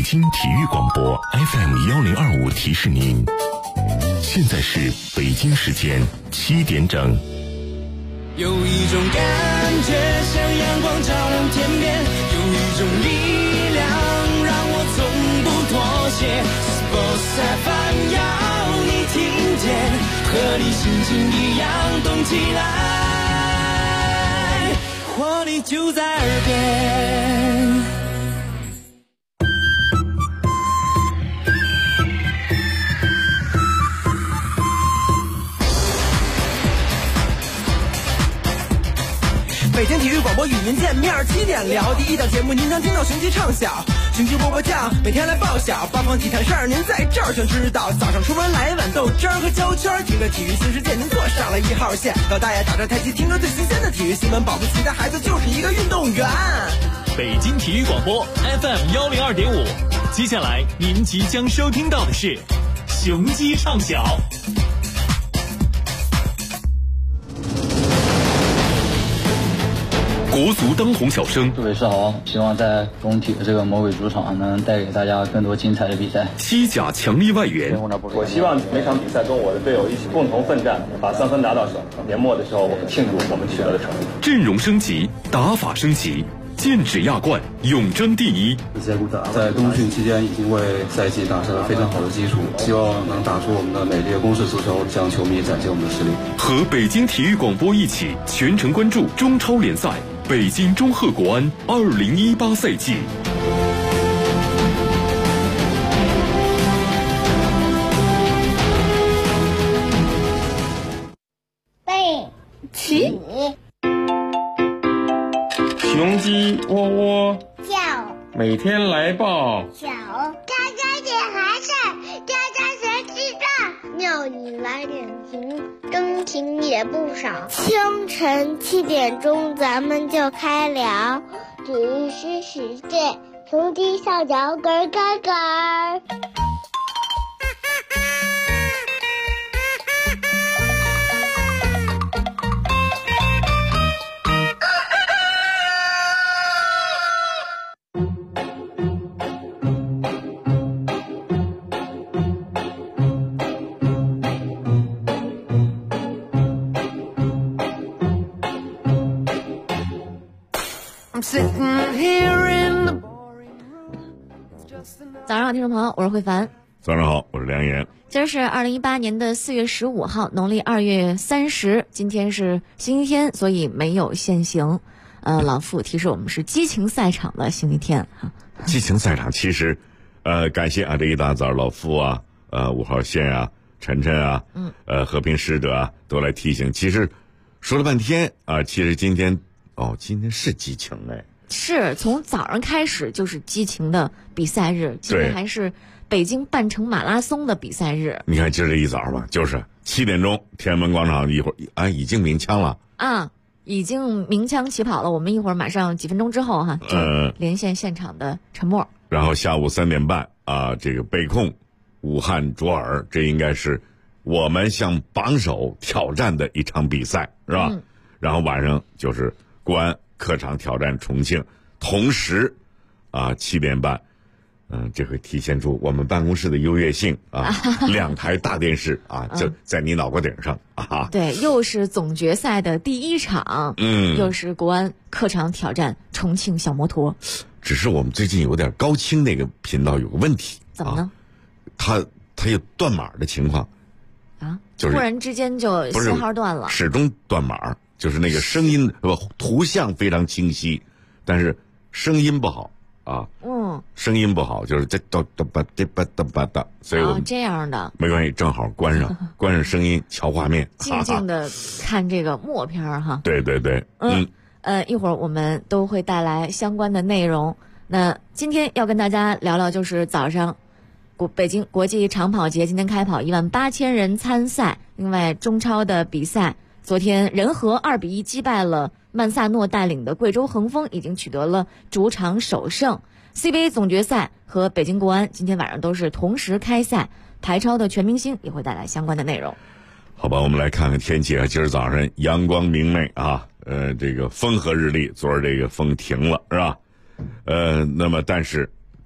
北京体育广播 FM1025提示您，现在是北京时间7点整。 有一种感觉像阳光照亮天边，有一种力量让我从不妥协。Sports FM 要你听见，和你心情一样动起来，活力就在耳边。 北京体育广播与您见面，7点聊第一档节目，您能听到雄鸡唱晓，雄鸡波波叫，每天来报晓，八方体坛事儿您在这儿就知道。早上出门来碗豆汁儿和胶圈，听着体育新世界，您坐上了1号线。老大爷打着太极，听着最新鲜的体育新闻，保不齐的孩子就是一个运动员。 北京体育广播 FM102.5，接下来您即将收听到的是雄鸡唱晓。 国足当红小生， 各位是好，希望在工体的这个魔鬼主场能带给大家更多精彩的比赛。 西甲强力外援， 我希望每场比赛跟我的队友一起共同奋战，把3分拿到手。年末的时候，我们庆祝我们取得的成绩。 阵容升级，打法升级，剑指亚冠，永争第一。 在冬训期间已经为赛季打下了非常好的基础，希望能打出我们的美丽的攻势足球，向球迷展现我们的实力。 和北京体育广播一起全程关注中超联赛北京中赫国安2018赛季。 背起雄鸡窝窝叫， 每天来报小家家点孩子，家家学记账，尿你来点评，真情也不少。清晨7点钟，咱们就开聊，体育新世界，雄鸡校脚咯咯咯。 早上好，听众朋友，我是慧凡。 早上好，我是梁岩。 今儿是2018年的4月15号，农历2月30，今天是星期天，所以没有限行。老傅提示我们是激情赛场的星期天哈。 激情赛场其实，感谢啊，这一大早老傅啊，5号线啊，晨晨啊，和平使者啊，都来提醒。其实说了半天啊，其实今天是激情哎。 是从早上开始就是激情的比赛日，今天还是北京半程马拉松的比赛日。 你看今儿这一早吧，就是7点钟天安门广场一会儿已经鸣枪了啊，已经鸣枪起跑了。我们一会儿马上几分钟之后哈，就连线现场的陈默。 然后下午3点半啊，这个北控武汉卓尔，这应该是我们向榜首挑战的一场比赛，是吧？然后晚上就是国安客场挑战重庆，同时7点半，这会体现出我们办公室的优越性啊，2台大电视啊，就在你脑瓜顶上啊。 对，又是总决赛的第一场，又是国安客场挑战重庆小摩托。 只是我们最近有点高清那个频道有个问题， 怎么呢？ 它有断码的情况啊， 就是突然之间就信号断了， 始终断码。就是那个声音图像非常清晰，但是声音不好啊。声音不好，就是这哒哒吧哒吧哒吧哒，所以我们这样的没关系，正好关上声音，瞧画面， 静静的看这个默片哈。 对对对， 一会儿我们都会带来相关的内容。那今天要跟大家聊聊，就是早上北京国际长跑节今天开跑18000人参赛，另外中超的比赛。昨天仁和2比1击败了曼萨诺带领的贵州恒丰，已经取得了主场首胜。CBA 总决赛和北京国安今天晚上都是同时开赛，台超的全明星也会带来相关的内容。 好吧，我们来看看天气啊。今儿早上阳光明媚啊，这个风和日丽，昨儿这个风停了是吧？那么但是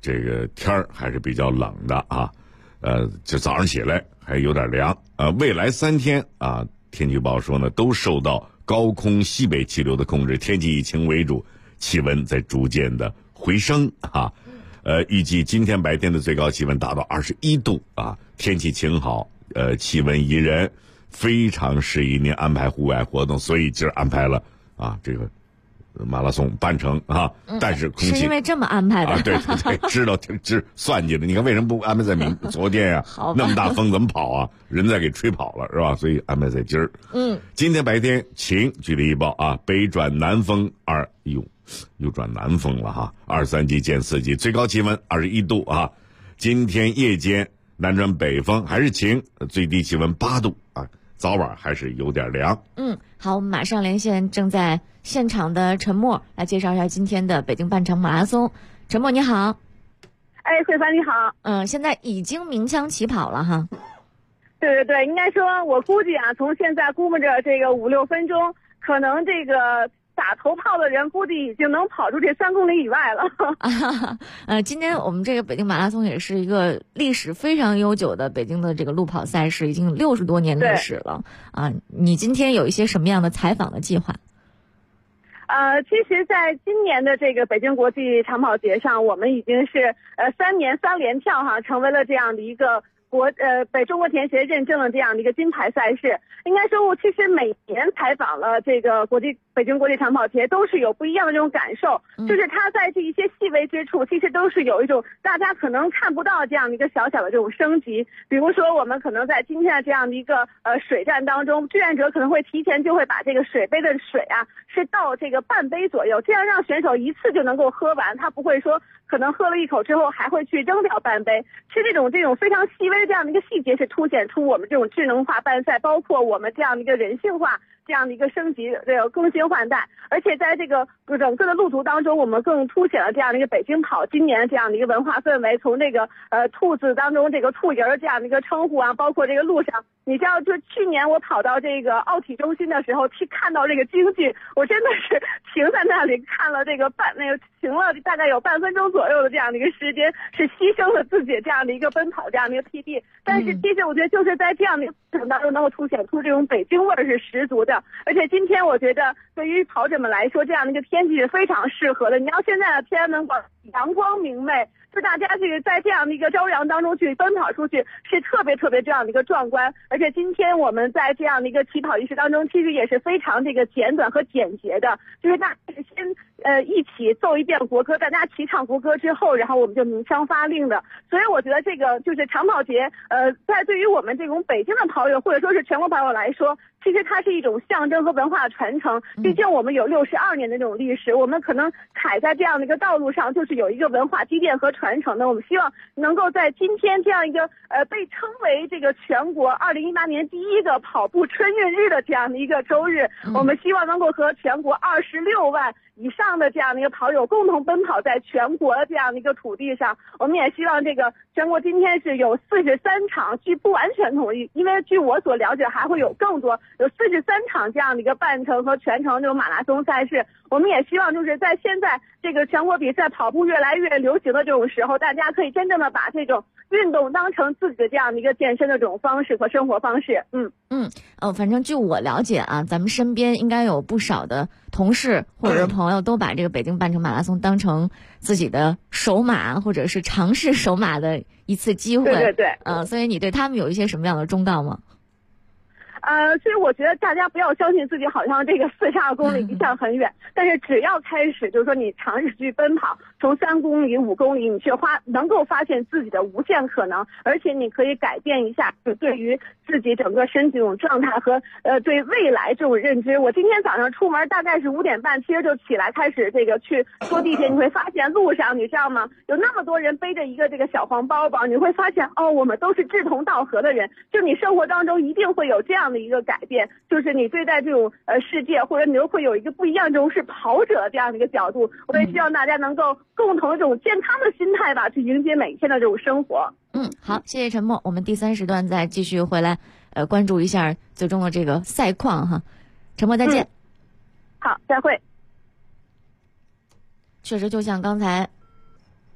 这个天儿还是比较冷的啊，就早上起来还有点凉。未来3天啊，天气预报说呢，都受到高空西北气流的控制，天气以晴为主，气温在逐渐的回升啊。预计今天白天的最高气温达到21度啊，天气晴好，气温宜人，非常适宜您安排户外活动，所以今儿安排了啊这个马拉松半程啊，但是空气是因为这么安排的啊，对对对，知道算计的。你看为什么不安排在昨天呀？那么大风怎么跑啊？人再给吹跑了是吧？所以安排在今儿。今天白天晴，据这预报啊，北转南风又转南风了哈，2、3级见4级，最高气温21度啊。今天夜间南转北风，还是晴，最低气温8度啊，早晚还是有点凉。 好，我们马上连线正在现场的陈默，来介绍一下今天的北京半程马拉松。陈默你好。 慧凡你好。 现在已经鸣枪起跑了哈。 对对对，应该说我估计啊，从现在估摸着这个5、6分钟，可能这个打头炮的人估计已经能跑出这3公里以外了。 今天我们这个北京马拉松也是一个历史非常悠久的北京的这个路跑赛事，已经60多年历史了啊。你今天有一些什么样的采访的计划？ 其实在今年的这个北京国际长跑节上，我们已经是3年3连跳哈，成为了这样的一个中国田协认证的这样的一个金牌赛事。应该说我其实每年采访了这个北京国际长跑节，都是有不一样的这种感受，就是它在这一些细微之处，其实都是有一种大家可能看不到这样的一个小小的这种升级。比如说我们可能在今天的这样的一个水战当中，志愿者可能会提前就会把这个水杯的水啊是倒这个半杯左右，这样让选手一次就能够喝完，他不会说可能喝了一口之后还会去扔掉半杯。是这种非常细微的这样的一个细节，是凸显出我们这种智能化办赛，包括我们这样的一个人性化这样的一个升级更新换代。而且在这个整个的路途当中，我们更凸显了这样的一个北京跑今年这样的一个文化氛围，从这个兔子当中这个兔人这样的一个称呼啊，包括这个路上，你知道就去年我跑到这个奥体中心的时候，去看到这个京剧，我真的是停在那里看了这个停了大概有半分钟左右的这样的一个时间，是牺牲了自己这样的一个奔跑这样的一个 PB。但是其实我觉得就是在这样的一个过程当中，能够凸显出这种北京味儿是十足的。而且今天我觉得对于跑者们来说，这样的一个天气是非常适合的。你要现在的天安门广阳光明媚，就大家这个在这样的一个朝阳当中去奔跑出去，是特别特别这样的一个壮观。而且今天我们在这样的一个起跑仪式当中，其实也是非常这个简短和简洁的，就是大家先一起奏一遍国歌，大家齐唱国歌之后，然后我们就鸣枪发令的。所以我觉得这个就是长跑节，在对于我们这种北京的跑友或者说是全国跑友来说，其实它是一种象征和文化传承。毕竟我们有62年的这种历史，我们可能踩在这样的一个道路上，就是有一个文化积淀和传承的。我们希望能够在今天这样一个被称为这个全国2018年第一个跑步春运日的这样的一个周日，我们希望能够和全国26万以上的这样的一个跑友共同奔跑在全国的这样的一个土地上。我们也希望这个全国今天是有43场，据不完全统计，因为据我所了解还会有更多，有43场这样的一个半程和全程这种马拉松赛事。我们也希望就是在现在这个全国比赛跑步越来越流行的这种时候，大家可以真正的把这种运动当成自己的这样的一个健身的这种方式和生活方式。 反正据我了解啊，咱们身边应该有不少的同事或者是朋友都把这个北京半程马拉松当成自己的首马或者是尝试首马的一次机会。 对对对。 所以你对他们有一些什么样的忠告吗？ 所以我觉得大家不要相信自己好像这个42公里一向很远，但是只要开始就是说你尝试去奔跑，从3公里、5公里，你去能够发现自己的无限可能，而且你可以改变一下对于自己整个身体这种状态和对未来这种认知。我今天早上出门大概是5点半，其实就起来开始这个去坐地铁，你会发现路上你知道吗，有那么多人背着一个这个小黄包包，你会发现我们都是志同道合的人，就你生活当中一定会有这样的一个改变，就是你对待这种世界，或者你又会有一个不一样这种是跑者的这样的一个角度。我也希望大家能够共同这种健康的心态吧，去迎接每一天的这种生活。 好，谢谢陈默，我们第3时段再继续回来关注一下最终的这个赛况哈。陈默再见。 好，再会。 确实就像刚才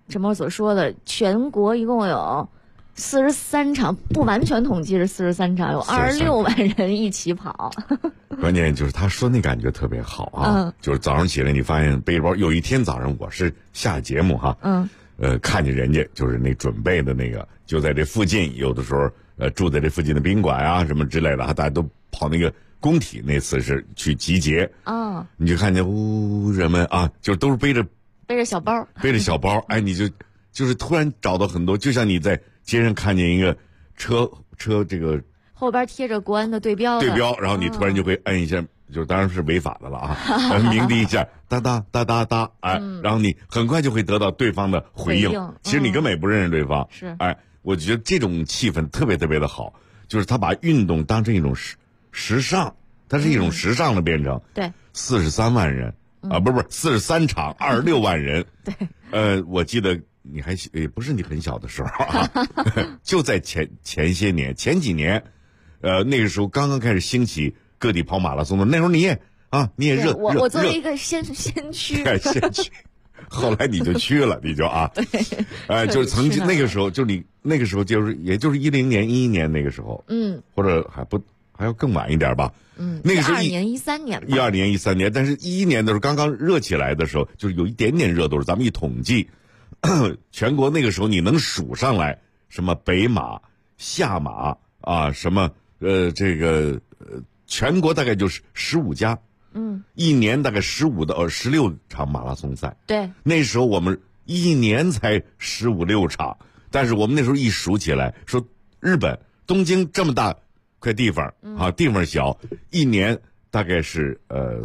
陈默所说的，全国一共有43场，不完全统计是43场，有26万人一起跑。 关键就是他说那感觉特别好啊，就是早上起来你发现背着包，有一天早上我是下节目哈，看见人家就是那准备的那个，就在这附近，有的时候住在这附近的宾馆啊什么之类的，大家都跑那个工体，那次是去集结你就看见人们啊，就都是背着小包， 哎，你就是突然找到很多，就像你在街上看见一个车这个后边贴着国安的对标， 然后你突然就会摁一下，就当然是违法的了啊，鸣笛一下，哒哒哒哒哒，哎，然后你很快就会得到对方的回应。其实你根本也不认识对方， 是， 哎，我觉得这种气氛特别特别的好，就是他把运动当成一种时尚，它是一种时尚的变成。 对 ，43万人啊，不是43场，26万人。 对， 我记得。你还也不是你很小的时候啊，就在前几年，那个时候刚刚开始兴起各地跑马拉松的，那时候你也热， 我作为一个先驱， 后来你就去了，你就就是曾经那个时候，就你那个时候也就是10年11年那个时候，或者还要更晚一点吧，那个时候 12年13年 ，12年13年，但是11年的时候刚刚热起来的时候，就是有一点点热度，咱们一统计。全国那个时候你能数上来什么北马、下马啊，什么全国大概就是15家，一年大概15到16场马拉松赛。 对， 那时候我们一年才15、16场，但是我们那时候一数起来，说日本东京这么大块地方地方小，一年大概是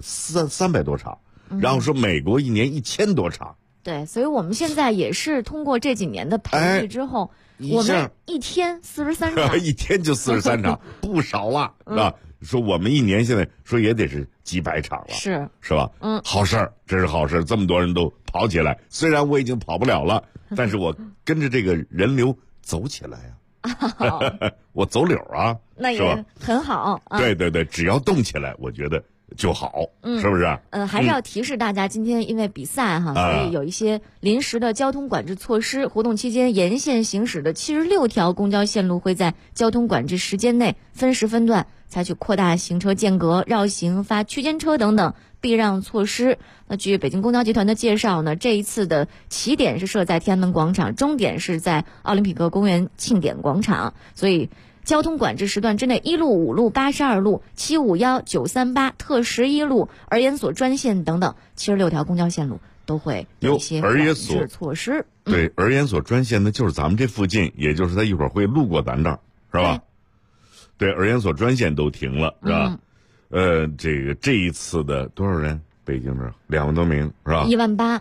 300多场，然后说美国一年1000多场。 对，所以我们现在也是通过这几年的培育之后，我们一天43场， 一天就43场，不少了，是吧？说我们一年现在说也得是几百场了，是吧？好事儿，这是好事儿，这么多人都跑起来。虽然我已经跑不了了，但是我跟着这个人流走起来呀，我走柳啊， 那也很好。 对对对，只要动起来，我觉得就好，是不是？ 还是要提示大家，今天因为比赛所以有一些临时的交通管制措施。活动期间，沿线行驶的76条公交线路会在交通管制时间内分时分段采取扩大行车间隔、绕行、发区间车等等避让措施。那据北京公交集团的介绍呢，这一次的起点是设在天安门广场，终点是在奥林匹克公园庆典广场，所以交通管制时段之内，1路、5路、82路、751、938、特11路、儿研所专线等等76条公交线路都会有一些管制措施。 对，儿研所专线呢，就是咱们这附近，也就是他一会儿会路过咱这儿，是吧？对，儿研所专线都停了，是吧？这一次的多少人？北京这2万多名，是吧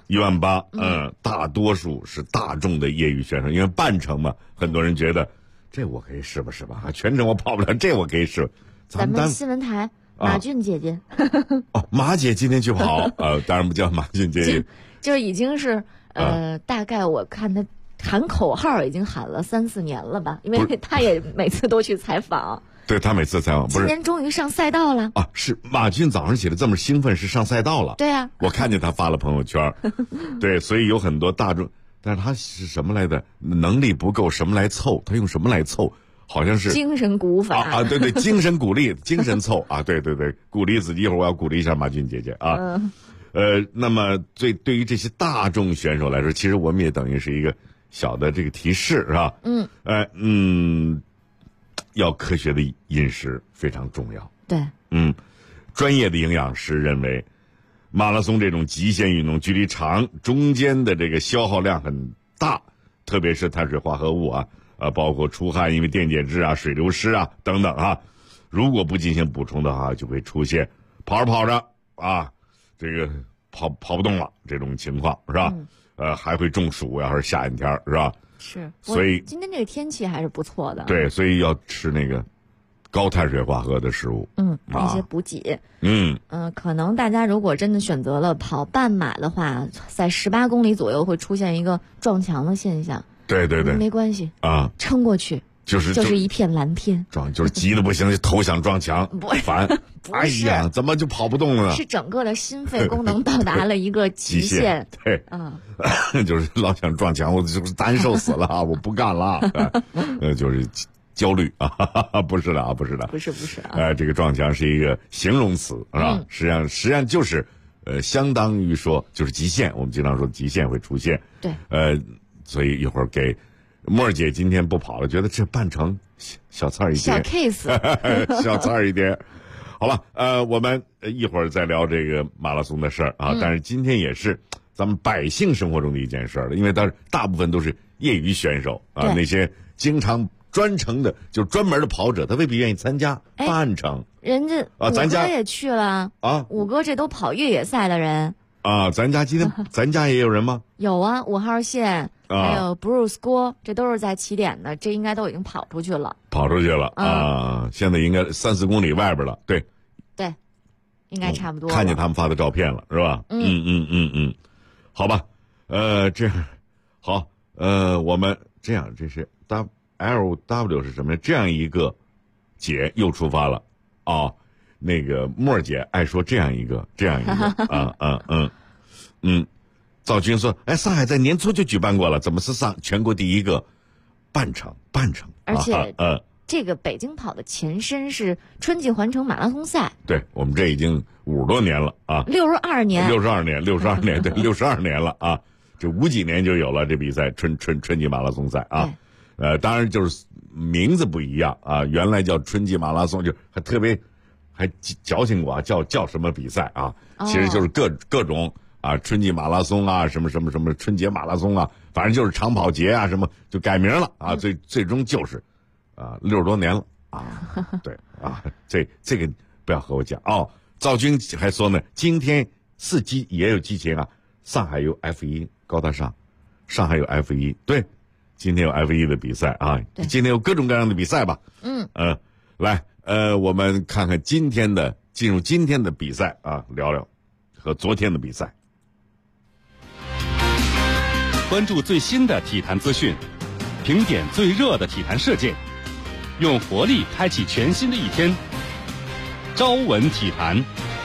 ？18000，大多数是大众的业余选手，因为半程嘛，很多人觉得。这我可以试吧，全程我跑不了，这我可以试。 咱们新闻台马俊姐姐， 马姐今天去跑，当然不叫马俊姐姐， 就已经是大概我看她喊口号已经喊了3、4年了吧，因为她也每次都去采访。 对，她每次采访，不是今年终于上赛道了啊！是马俊早上起来这么兴奋，是上赛道了。 对啊， 我看见他发了朋友圈，对，所以有很多大众。但是他是什么来的？能力不够，什么来凑？他用什么来凑？好像是精神鼓法对对，精神鼓励，精神凑啊，对对对，鼓励自己。一会儿我要鼓励一下马俊姐姐啊。那么对于这些大众选手来说，其实我们也等于是一个小的这个提示，是吧？要科学的饮食非常重要。 对， 专业的营养师认为。马拉松这种极限运动距离长，中间的这个消耗量很大，特别是碳水化合物包括出汗，因为电解质水流失等等如果不进行补充的话，就会出现跑着这个跑不动了这种情况，是吧？还会中暑，要是夏天是吧？ 是， 所以今天这个天气还是不错的。 对，所以要吃那个高碳水化合物的食物， 一些补给，可能大家如果真的选择了跑半马的话，在18公里左右会出现一个撞墙的现象。 对对对， 没关系撑过去， 就是一片蓝天， 就是急得不行，就头想撞墙，烦。 不是， 哎呀，怎么就跑不动了呢？ 是整个的心肺功能到达了一个极限。 对，就是老想撞墙，我就是难受死了，我不干了。就是焦虑啊，不是的啊，不是的， 不是啊。 这个撞墙是一个形容词，是吧？实际上就是，相当于说就是极限，我们经常说极限会出现。 对， 所以一会儿给沫儿姐今天不跑了，觉得这办成小菜一碟， 小 case， 小菜一碟。好吧，我们一会儿再聊这个马拉松的事儿啊。但是今天也是咱们百姓生活中的一件事儿了，因为大部分都是业余选手啊，那些经常专程的就专门的跑者，他未必愿意参加半程。 人家啊，咱家也去了啊， 五哥这都跑越野赛的人啊，咱家今天咱家也有人吗？ 有啊，5号线。还有 Bruce 郭，这都是在起点的，这应该都已经跑出去了。现在应该3-4公里外边了。对， 应该差不多。 看见他们发的照片了，是吧？好吧，这样好，我们这样，这是 LW 是什么呀？这样一个姐又出发了啊。那个沫儿姐爱说这样一个赵军说：“上海在年初就举办过了，怎么是全国第一个半程？ 而且，这个北京跑的前身是春季环城马拉松赛。 对，我们这已经50多年了啊 ，62年， 对，62年了啊，这50几年就有了这比赛，春季马拉松赛啊。当然就是名字不一样啊，原来叫春季马拉松，就还特别还矫情过啊，叫什么比赛啊？其实就是各种。”啊，春季马拉松啊，什么春节马拉松啊，反正就是长跑节啊，什么就改名了啊，最终就是，60多年了啊，对啊，这个不要和我讲哦。赵军还说呢，今天也有激情啊，上海有 F1 高大上，上海有 F1， 对，今天有 F1 的比赛啊，今天有各种各样的比赛吧，来，我们看看进入今天的比赛啊，聊聊和昨天的比赛。 关注最新的体坛资讯，评点最热的体坛事件，用活力开启全新的一天。朝闻体坛。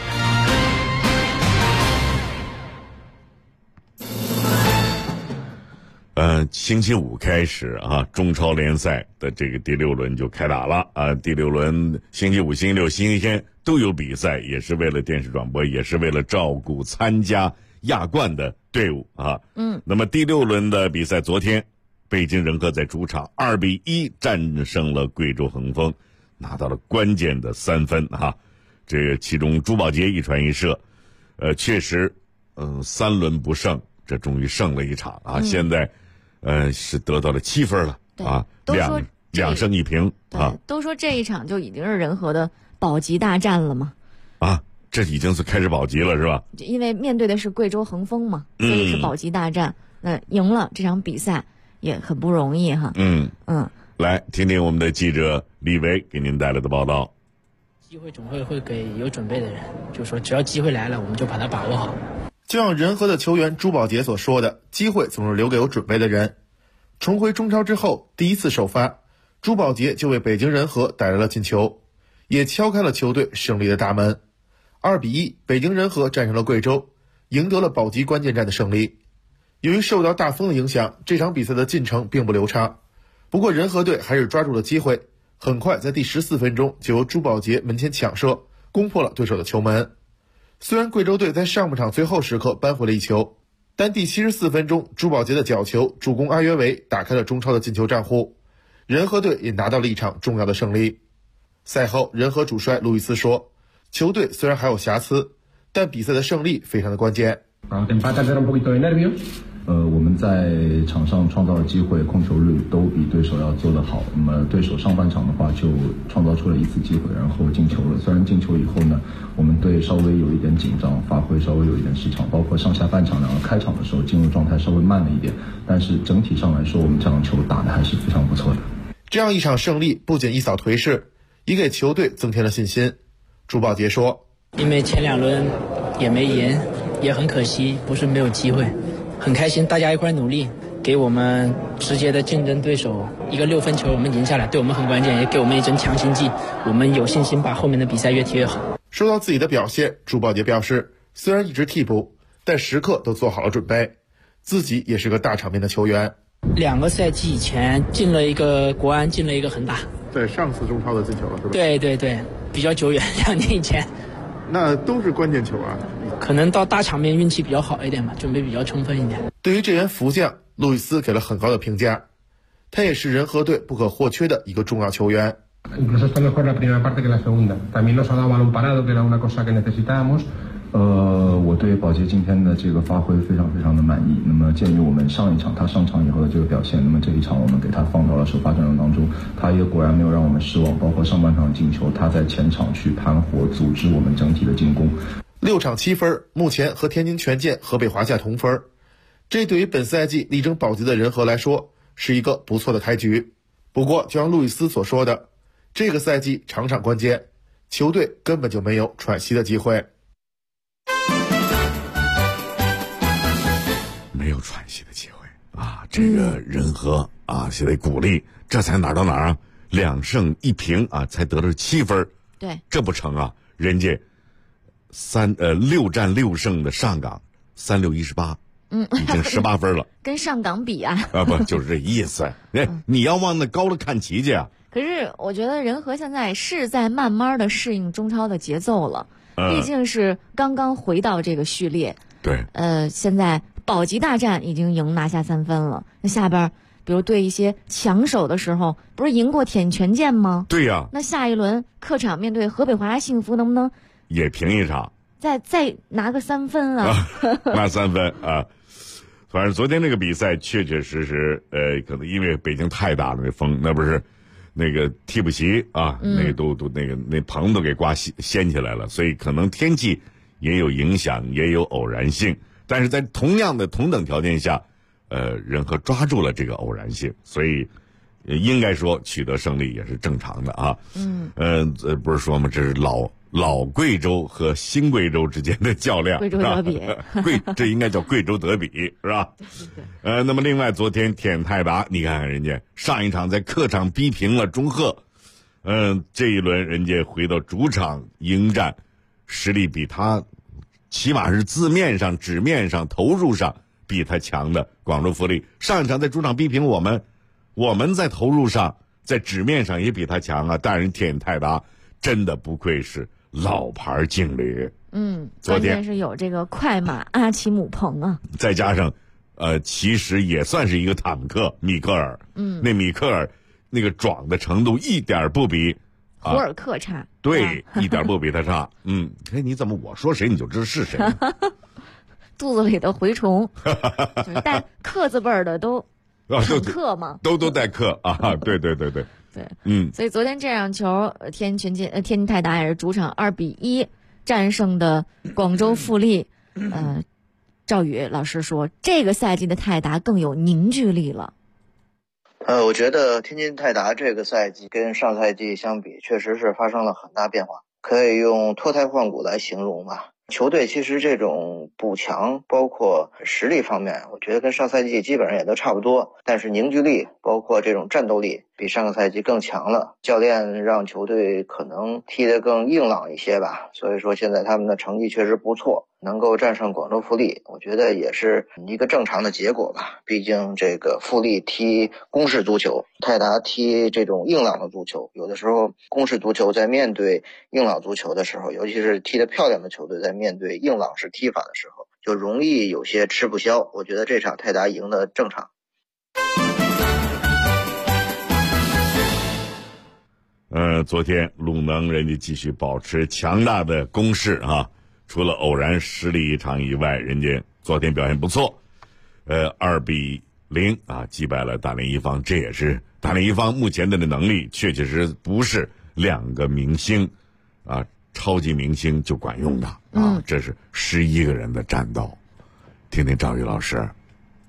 星期五开始啊，中超联赛的这个第6轮就开打了啊。第6轮星期五、星期六、星期天都有比赛，也是为了电视转播，也是为了照顾参加亚冠的队伍啊。那么第6轮的比赛，昨天北京人和在主场2-1战胜了贵州恒丰，拿到了关键的3分哈。这个其中朱宝杰一传一射，确实，3轮不胜，这终于胜了一场啊。现在是得到了7分了啊，两胜1平啊。 都说这一场就已经是人和的保级大战了吗？ 啊，这已经是开始保级了是吧？ 因为面对的是贵州恒丰嘛，所以是保级大战。那赢了这场比赛也很不容易哈。 来听听我们的记者李维给您带来的报道。 机会总会给有准备的人，就是说只要机会来了，我们就把它把握好。 就像人和的球员朱宝杰所说的，机会总是留给有准备的人。重回中超之后，第一次首发，朱宝杰就为北京人和带来了进球，也敲开了球队胜利的大门。2-1，北京人和战胜了贵州，赢得了保级关键战的胜利。由于受到大风的影响，这场比赛的进程并不流畅。不过人和队还是抓住了机会，很快在第14分钟就由朱宝杰门前抢射，攻破了对手的球门。虽然贵州队在上半场最后时刻扳回了一球，但第74分钟朱宝杰的角球助攻阿约维打开了中超的进球账户，人和队也拿到了一场重要的胜利。赛后人和主帅路易斯说，球队虽然还有瑕疵，但比赛的胜利非常的关键。 我们在场上创造的机会、控球率都比对手要做得好。那么对手上半场的话就创造出了1次机会，然后进球了。虽然进球以后呢，我们队稍微有一点紧张，发挥稍微有一点失常，包括上下半场然后开场的时候进入状态稍微慢了一点。但是整体上来说，我们这场球打得还是非常不错的。 这样一场胜利不仅一扫颓势，也给球队增添了信心。朱宝杰说：“ 因为前2轮也没赢，也很可惜，不是没有机会。”很开心，大家一块努力， 给我们直接的竞争对手一个6分球，我们赢下来，对我们很关键，也给我们一针强心剂，我们有信心把后面的比赛越踢越好。 说到自己的表现，朱宝杰表示，虽然一直替补，但时刻都做好了准备，自己也是个大场面的球员。 2个赛季以前进了一个国安，进了一个恒大， 在上次中超的进球了是吧？ 对对对，比较久远，2年以前。 那都是关键球啊， 可能到大场面运气比较好一点吧，准备比较充分一点。 对于这员福将，路易斯给了很高的评价，他也是人和队不可或缺的一个重要球员。 Incluso está mejor la primera parte que la segunda. También nos ha dado balón parado, que era una cosa que necesitábamos. 我对宝洁今天的这个发挥非常非常的满意。那么鉴于我们上一场他上场以后的这个表现，那么这一场我们给他放到了首发阵容当中，他也果然没有让我们失望。包括上半场进球，他在前场去盘活，组织我们整体的进攻。 6场7分，目前和天津权健、河北华夏同分。这对于本赛季力争保级的人和来说，是一个不错的开局。不过，就像路易斯所说的，这个赛季场场关键，球队根本就没有喘息的机会。 没有喘息的机会啊！这个人和啊，现在鼓励，这才哪儿到哪儿啊？2胜1平啊，才得了7分。 对， 这不成啊！人家6战6胜的上港36-18，已经18分了。 跟上港比啊？ 啊，不就是这意思？你要往那高了看齐去啊！ 可是我觉得人和现在是在慢慢的适应中超的节奏了，毕竟是刚刚回到这个序列。 对， 现在保级大战已经拿下3分了，那下边比如对一些强手的时候，不是赢过天津权健吗？ 对呀。 那下一轮客场面对河北华夏幸福，能不能也平一场？ 再拿个3分啊？ 拿3分啊！反正昨天那个比赛确确实实，可能因为北京太大了，那风那不是那个替补席啊，那都那棚都给刮掀起来了，所以可能天气也有影响，也有偶然性。但是在同样的同等条件下，人和抓住了这个偶然性，所以应该说取得胜利也是正常的啊。不是说吗？这是老贵州和新贵州之间的较量， 贵州德比， 这应该叫贵州德比是吧？那么另外昨天天泰达，你看看人家上一场在客场逼平了中赫，这一轮人家回到主场迎战，实力比他起码是字面上、纸面上、投入上比他强的广州富力。上一场在主场逼平我们在投入上、在纸面上也比他强啊。但是天泰达真的不愧是老牌劲旅， 关键是有这个快马阿奇姆彭啊， 再加上其实也算是一个坦克米克尔，那米克尔那个壮的程度一点不比胡尔克差， 对，一点不比他差。你怎么我说谁你就知道是谁？ 肚子里的蛔虫，就是带克字辈儿的都坦克嘛， 都带克啊，对。 对，所以昨天这场球，天津泰达也是主场2-1战胜的广州富力。赵宇老师说，这个赛季的泰达更有凝聚力了。 我觉得天津泰达这个赛季跟上赛季相比，确实是发生了很大变化，可以用脱胎换骨来形容吧。球队其实这种补强包括实力方面，我觉得跟上赛季基本上也都差不多，但是凝聚力包括这种战斗力比上个赛季更强了。教练让球队可能踢得更硬朗一些吧，所以说现在他们的成绩确实不错，能够战胜广州富力，我觉得也是一个正常的结果吧。毕竟这个富力踢攻势足球，泰达踢这种硬朗的足球，有的时候攻势足球在面对硬朗足球的时候，尤其是踢得漂亮的球队在面对硬朗式踢法的时候，就容易有些吃不消。我觉得这场泰达赢的正常。 昨天鲁能人家继续保持强大的攻势啊，除了偶然失利一场以外，人家昨天表现不错，2-0啊击败了大连一方。这也是大连一方目前的能力确实不是2个明星啊超级明星就管用的啊，这是11个人的战斗。听听赵宇老师。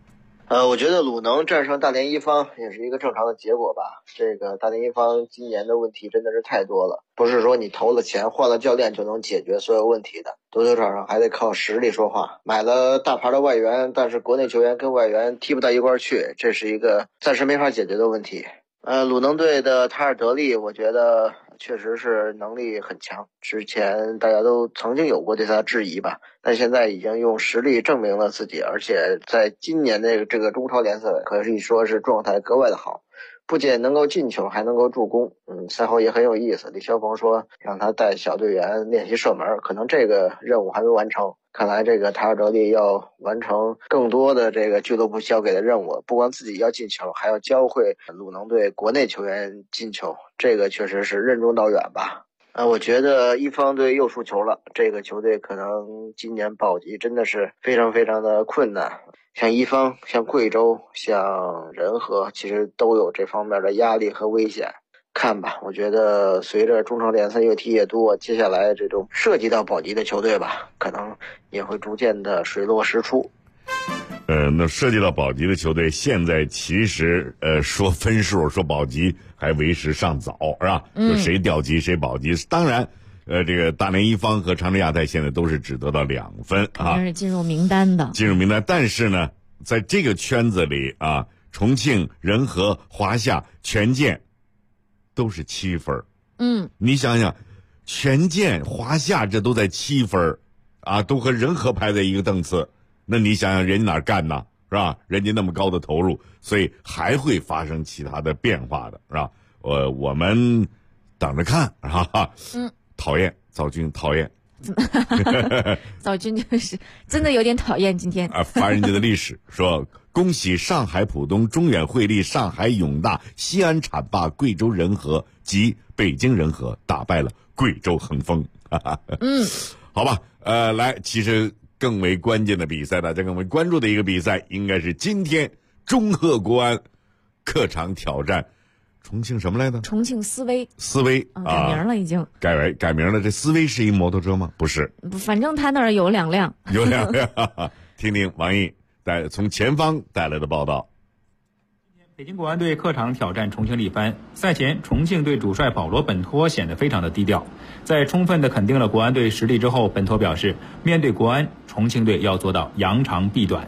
我觉得鲁能战胜大连一方也是一个正常的结果吧。这个大连一方今年的问题真的是太多了，不是说你投了钱换了教练就能解决所有问题的。足球场上还得靠实力说话，买了大牌的外援，但是国内球员跟外援踢不到一块儿去，这是一个暂时没法解决的问题。鲁能队的塔尔德利，我觉得确实是能力很强，之前大家都曾经有过对他的质疑吧，但现在已经用实力证明了自己，而且在今年的这个中超联赛可以说是状态格外的好，不仅能够进球还能够助攻。赛后也很有意思，李霄鹏说让他带小队员练习射门，可能这个任务还没完成，看来这个塔尔德利要完成更多的这个俱乐部交给的任务，不光自己要进球，还要教会鲁能队国内球员进球，这个确实是任重道远吧。我觉得一方队又输球了，这个球队可能今年保级真的是非常非常的困难。像一方、像贵州、像仁和，其实都有这方面的压力和危险。看吧，我觉得随着中超联赛越踢越多，接下来这种涉及到保级的球队吧，可能也会逐渐的水落石出。 那涉及到保级的球队，现在其实说分数、说保级还为时尚早，是吧？就谁掉级谁保级。当然，这个大连一方和长春亚泰现在都是只得到2分啊， 是进入名单的。 进入名单，但是呢，在这个圈子里啊，重庆、仁和、华夏、权健都是7分。你想想，权健、华夏这都在7分啊，都和仁和排在一个档次。那你想想人家哪儿干呢，是吧？人家那么高的投入，所以还会发生其他的变化的，是吧？我们等着看，哈哈。讨厌赵军，讨厌。 赵军就是真的有点讨厌今天。 翻人家的历史说，恭喜上海浦东、中远汇利、上海永大、西安浐灞、贵州仁和及北京仁和打败了贵州恒丰。好吧，来，其实更为关键的比赛，大家更为关注的一个比赛，应该是今天中赫国安客场挑战重庆什么来着？ 重庆斯威。 斯威改名了已经。 改名了。这斯威是一摩托车吗？不是。 反正他那儿有2辆。 有2辆。听听王毅从前方带来的报道。 北京国安队客场挑战重庆力帆。赛前，重庆队主帅保罗·本托显得非常的低调。在充分的肯定了国安队实力之后，本托表示，面对国安，重庆队要做到扬长避短。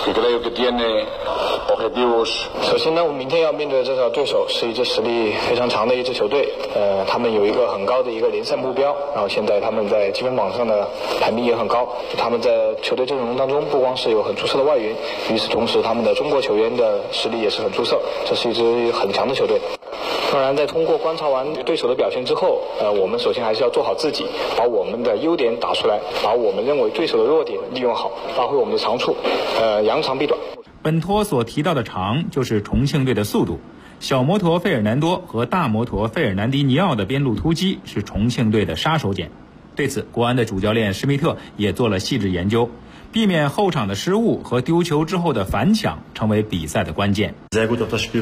首先呢，我们明天要面对的这场对手是一支实力非常强的一支球队，他们有一个很高的一个联赛目标，然后现在他们在积分榜上的排名也很高，他们在球队阵容当中不光是有很出色的外援，与此同时他们的中国球员的实力也是很出色，这是一支很强的球队。当然，在通过观察完对手的表现之后，我们首先还是要做好自己，把我们的优点打出来，把我们认为对手的弱点利用好，发挥我们的长处，扬长避短。 本托所提到的长就是重庆队的速度，小摩托费尔南多和大摩托费尔南迪尼奥的边路突击是重庆队的杀手锏。对此，国安的主教练施密特也做了细致研究，避免后场的失误和丢球之后的反抢成为比赛的关键。 重庆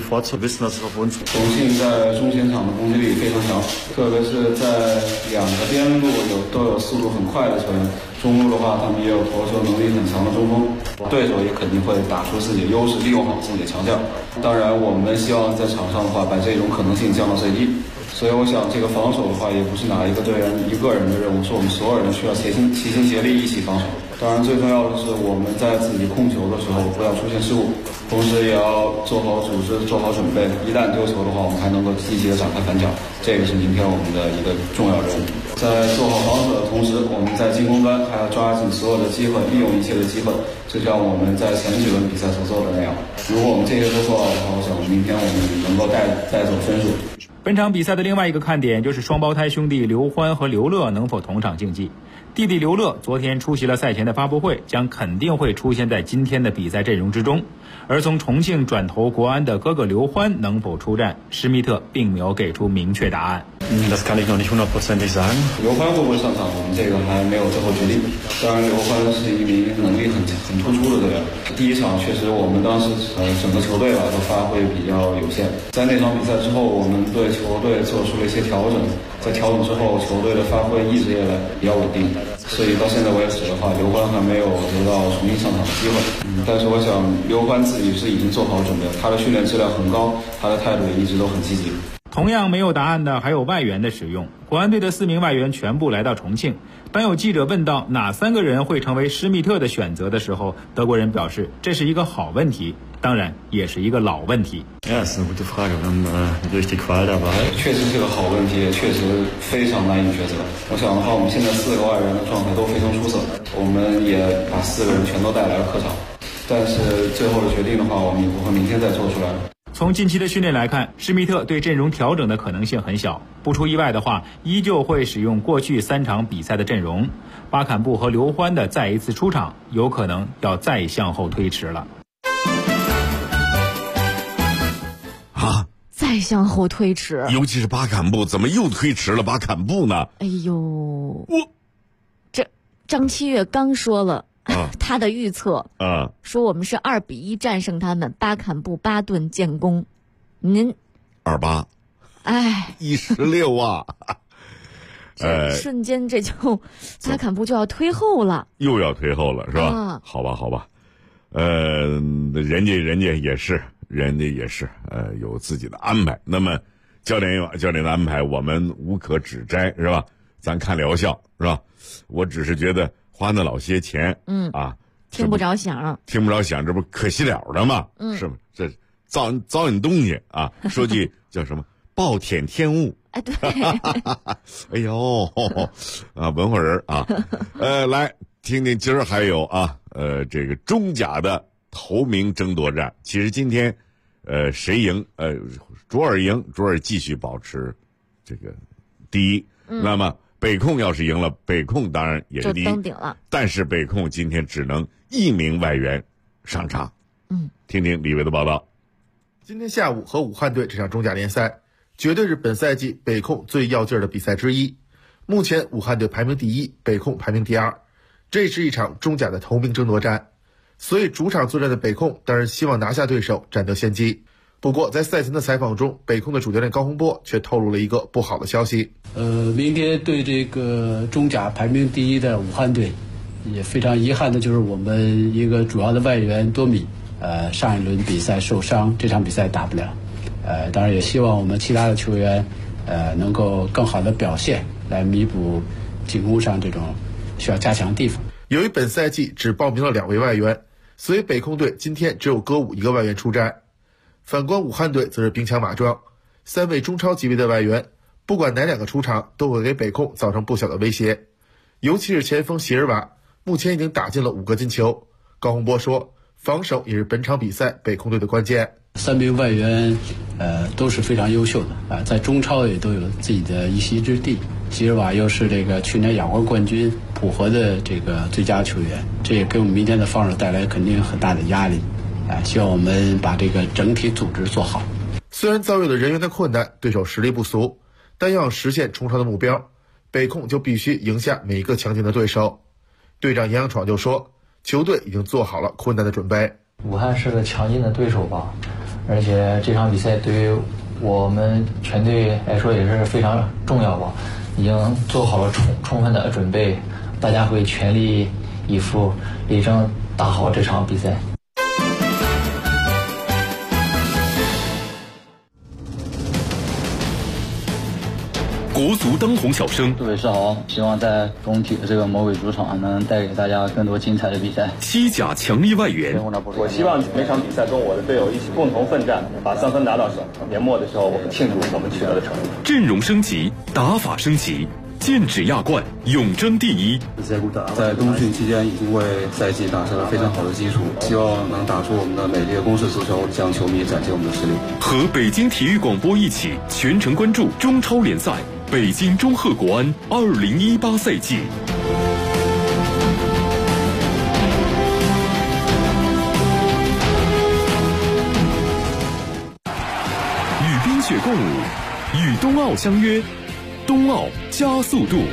在中前场的攻击力非常强，特别是在2个边路都有速度很快的球员，中路的话他们也有投球能力很强的中锋，对手也肯定会打出自己的优势，利用好自己的强项。当然我们希望在场上的话把这种可能性降到最低，所以我想这个防守的话也不是哪一个队员一个人的任务，是我们所有人需要齐心协力一起防守。当然最重要的是我们在自己控球的时候不要出现失误，同时也要做好组织，做好准备，一旦丢球的话我们还能够积极的展开反抢，这个是明天我们的一个重要任务。在做好防守的同时，我们在进攻端还要抓紧所有的机会，利用一切的机会，就像我们在前几轮比赛所做的那样。如果我们这些都做好的话，我想明天我们能够带走分数。 本场比赛的另外一个看点就是双胞胎兄弟刘欢和刘乐能否同场竞技。弟弟刘乐昨天出席了赛前的发布会，将肯定会出现在今天的比赛阵容之中。而从重庆转投国安的哥哥刘欢能否出战，施密特并没有给出明确答案。 Das kann ich noch nicht hundertprozentig sagen。 刘欢会不会上场，我们这个还没有最后决定。当然，刘欢是一名能力很突出的队员。第一场确实我们当时整个球队吧都发挥比较有限。在那场比赛之后，我们对球队做出了一些调整，在调整之后，球队的发挥一直以来比较稳定。所以到现在为止的话，刘欢还没有得到重新上场的机会。但是我想，刘欢自己是已经做好准备了，他的训练质量很高，他的态度也一直都很积极。 同样没有答案的还有外援的使用。国安队的4名外援全部来到重庆。当有记者问到哪3个人会成为施密特的选择的时候，德国人表示这是一个好问题，当然也是一个老问题。 Ja, ist eine gute Frage. Wir haben natürlich die Qual der Wahl。 确实是个好问题，也确实非常难以抉择。我想的话，我们现在4个外援的状态都非常出色，我们也把4个人全都带来了客场。但是最后的决定的话，我们也不会明天再做出来了。 从近期的训练来看，施密特对阵容调整的可能性很小，不出意外的话，依旧会使用过去3场比赛的阵容。巴坎布和刘欢的再一次出场，有可能要再向后推迟了。 啊！ 再向后推迟， 尤其是巴坎布，怎么又推迟了巴坎布呢？ 哎呦，这张七岳刚说了。他的预测说我们是2-1战胜他们，巴坎布8顿建功。您 28， 哎 116啊！ 瞬间这就巴坎布就要推后了， 又要推后了是吧？好吧，人家也是有自己的安排。那么教练的安排我们无可指摘是吧？咱看疗效是吧？我只是觉得。花那老些钱， 听不着响， 这不可惜了的吗？是吗？这糟践东西啊！说句叫什么“暴殄天物”？ 哎，对， 哎呦文化人啊！来听听今儿还有这个中甲的头名争夺战。其实今天，谁赢？卓尔赢，卓尔继续保持这个第一。那么。北控要是赢了，北控当然也是第一， 就登顶了。 但是北控今天只能1名外援上场。听听李维的报道。 今天下午和武汉队这场中甲联赛，绝对是本赛季北控最要劲儿的比赛之一。目前武汉队排名第1，北控排名第2，这是一场中甲的头名争夺战。所以主场作战的北控当然希望拿下对手，占得先机。不过在赛前的采访中，北控的主教练高洪波却透露了一个不好的消息。 明天对这个中甲排名第1的武汉队，也非常遗憾的就是我们一个主要的外援多米，上一轮比赛受伤，这场比赛打不了。当然也希望我们其他的球员，能够更好的表现，来弥补进攻上这种需要加强的地方。 由于本赛季只报名了2位外援，所以北控队今天只有歌舞1个外援出战。反观武汉队则是兵强马壮，3位中超级别的外援，不管哪2个出场都会给北控造成不小的威胁。尤其是前锋席尔瓦，目前已经打进了5个进球。高洪波说，防守也是本场比赛北控队的关键。 3名外援都是非常优秀的在中超也都有自己的一席之地。席尔瓦又是这个去年亚冠军浦和的这个最佳球员，这也给我们明天的防守带来肯定很大的压力。希望我们把这个整体组织做好。 虽然遭遇了人员的困难，对手实力不俗，但要实现冲超的目标，北控就必须赢下每一个强劲的对手。队长杨洋闯就说，球队已经做好了困难的准备。 武汉是个强劲的对手吧，而且这场比赛对于我们全队来说也是非常重要吧，已经做好了充分的准备，大家会全力以赴，力争打好这场比赛。 国足当红小生， 各位是好，希望在中体的这个魔鬼主场能带给大家更多精彩的比赛。 西甲强力外援， 我希望每场比赛跟我的队友一起共同奋战，把3分拿到手。年末的时候，我们庆祝我们取得的成绩。 阵容升级，打法升级，剑指亚冠，永争第一。 在冬训期间已经为赛季打下了非常好的基础，希望能打出我们的美丽的攻势足球，向球迷展现我们的实力。 和北京体育广播一起全程关注中超联赛。北京中赫国安2018赛季，与冰雪共舞，与冬奥相约， 冬奥加速度。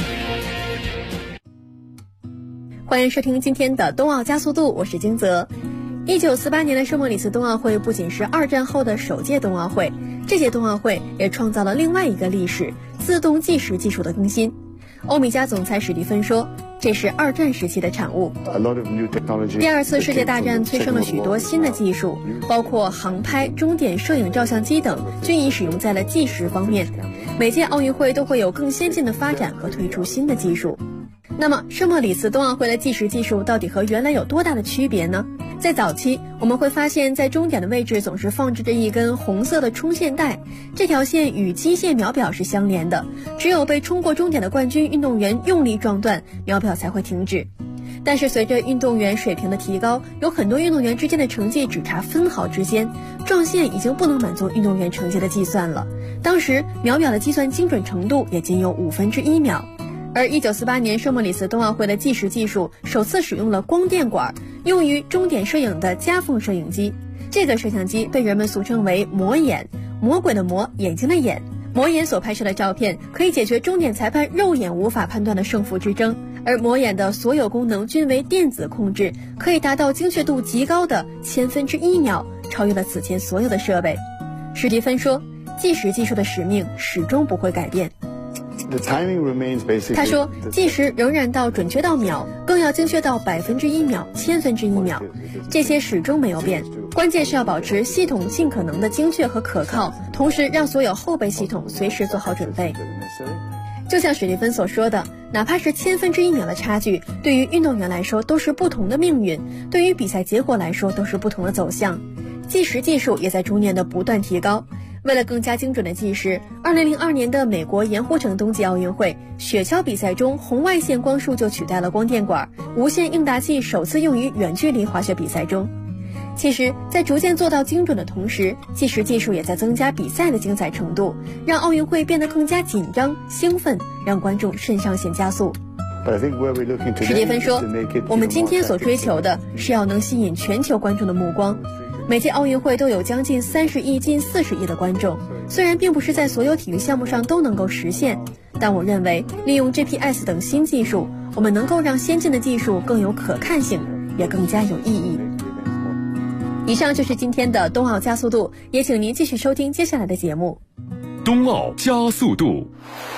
欢迎收听今天的冬奥加速度，我是金泽。1948年的圣莫里斯冬奥会不仅是二战后的首届冬奥会，这届冬奥会也创造了另外一个历史——自动计时技术的更新。欧米茄总裁史蒂芬说，这是二战时期的产物。第二次世界大战催生了许多新的技术，包括航拍、终点摄影照相机等，均已使用在了计时方面。每届奥运会都会有更先进的发展和推出新的技术。那么圣莫里斯冬奥会的计时技术到底和原来有多大的区别呢？在早期，我们会发现在终点的位置总是放置着一根红色的冲线带，这条线与机械秒表是相连的，只有被冲过终点的冠军运动员用力撞断，秒表才会停止。但是随着运动员水平的提高，有很多运动员之间的成绩只差分毫之间，撞线已经不能满足运动员成绩的计算了。当时秒表的计算精准程度也仅有1/5秒。而1948年圣莫里斯冬奥会的计时技术首次使用了光电管，用于终点摄影的夹缝摄影机。这个摄像机被人们俗称为魔眼，魔鬼的魔，眼睛的眼。魔眼所拍摄的照片可以解决终点裁判肉眼无法判断的胜负之争，而魔眼的所有功能均为电子控制，可以达到精确度极高的1/1000秒，超越了此前所有的设备。史蒂芬说，计时技术的使命始终不会改变。他说，计时仍然到准确到秒，更要精确到1/1000秒、1/1000秒，这些始终没有变。关键是要保持系统尽可能的精确和可靠，同时让所有后备系统随时做好准备。就像史蒂芬所说的，哪怕是1/1000秒的差距，对于运动员来说都是不同的命运，对于比赛结果来说都是不同的走向。计时技术也在逐年的不断提高。为了更加精准的计时，2002年的美国盐湖城冬季奥运会雪橇比赛中，红外线光束就取代了光电管，无线应答器首次用于远距离滑雪比赛中。其实，在逐渐做到精准的同时，计时技术也在增加比赛的精彩程度，让奥运会变得更加紧张、兴奋，让观众肾上腺加速。史蒂芬说，我们今天所追求的是要能吸引全球观众的目光。每届奥运会都有将近30亿、近40亿的观众，虽然并不是在所有体育项目上都能够实现，但我认为利用 GPS 等新技术，我们能够让先进的技术更有可看性，也更加有意义。以上就是今天的冬奥加速度，也请您继续收听接下来的节目。 冬奥加速度。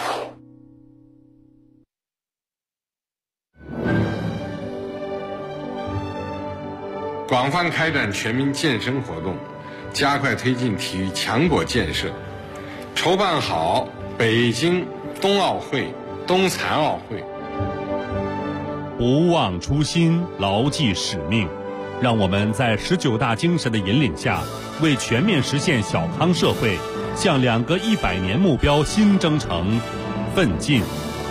广泛开展全民健身活动，加快推进体育强国建设，筹办好北京冬奥会、冬残奥会。 不忘初心，牢记使命，让我们在19大精神的引领下，为全面实现小康社会，向2个100年目标新征程奋进。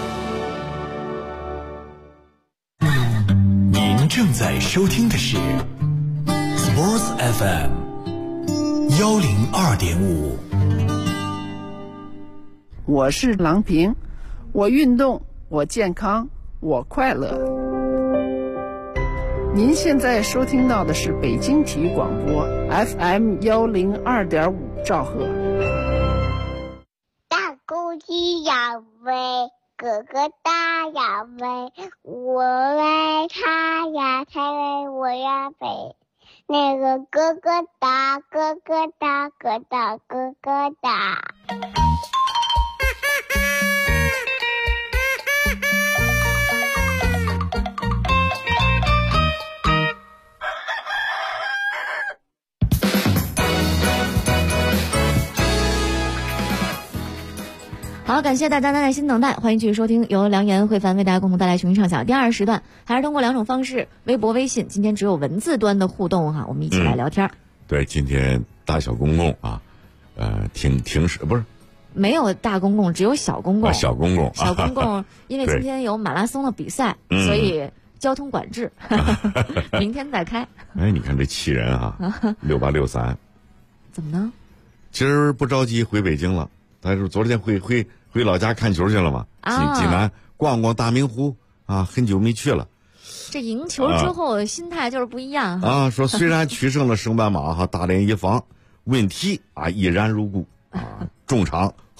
您正在收听的是Sports FM 102.5。 我是郎平，我运动，我健康，我快乐。您现在收听到的是北京体育广播 FM 102.5兆赫。 大公鸡要飞，哥哥大要飞，我为他呀，他为我呀飞。那个哥哥大，哥哥大，哥大，哥哥大。 好，感谢大家的耐心等待，欢迎继续收听由梁岩、慧凡为大家共同带来雄鹰唱晓第2时段，还是通过2种方式，微博、微信，今天只有文字端的互动哈，我们一起来聊天。 对，今天大小公共啊，停驶不是。 没有大公共，只有小公共。 小公共， 小公共，因为今天有马拉松的比赛，所以交通管制，明天再开。 哎，你看这气人啊！6863， 怎么呢？ 今儿不着急回北京了，但是昨天回老家看球去了嘛？济南逛逛大明湖啊，很久没去了。 这赢球之后心态就是不一样啊！说虽然取胜了升班马哈，大连一方，问题啊依然如故啊，中场后腰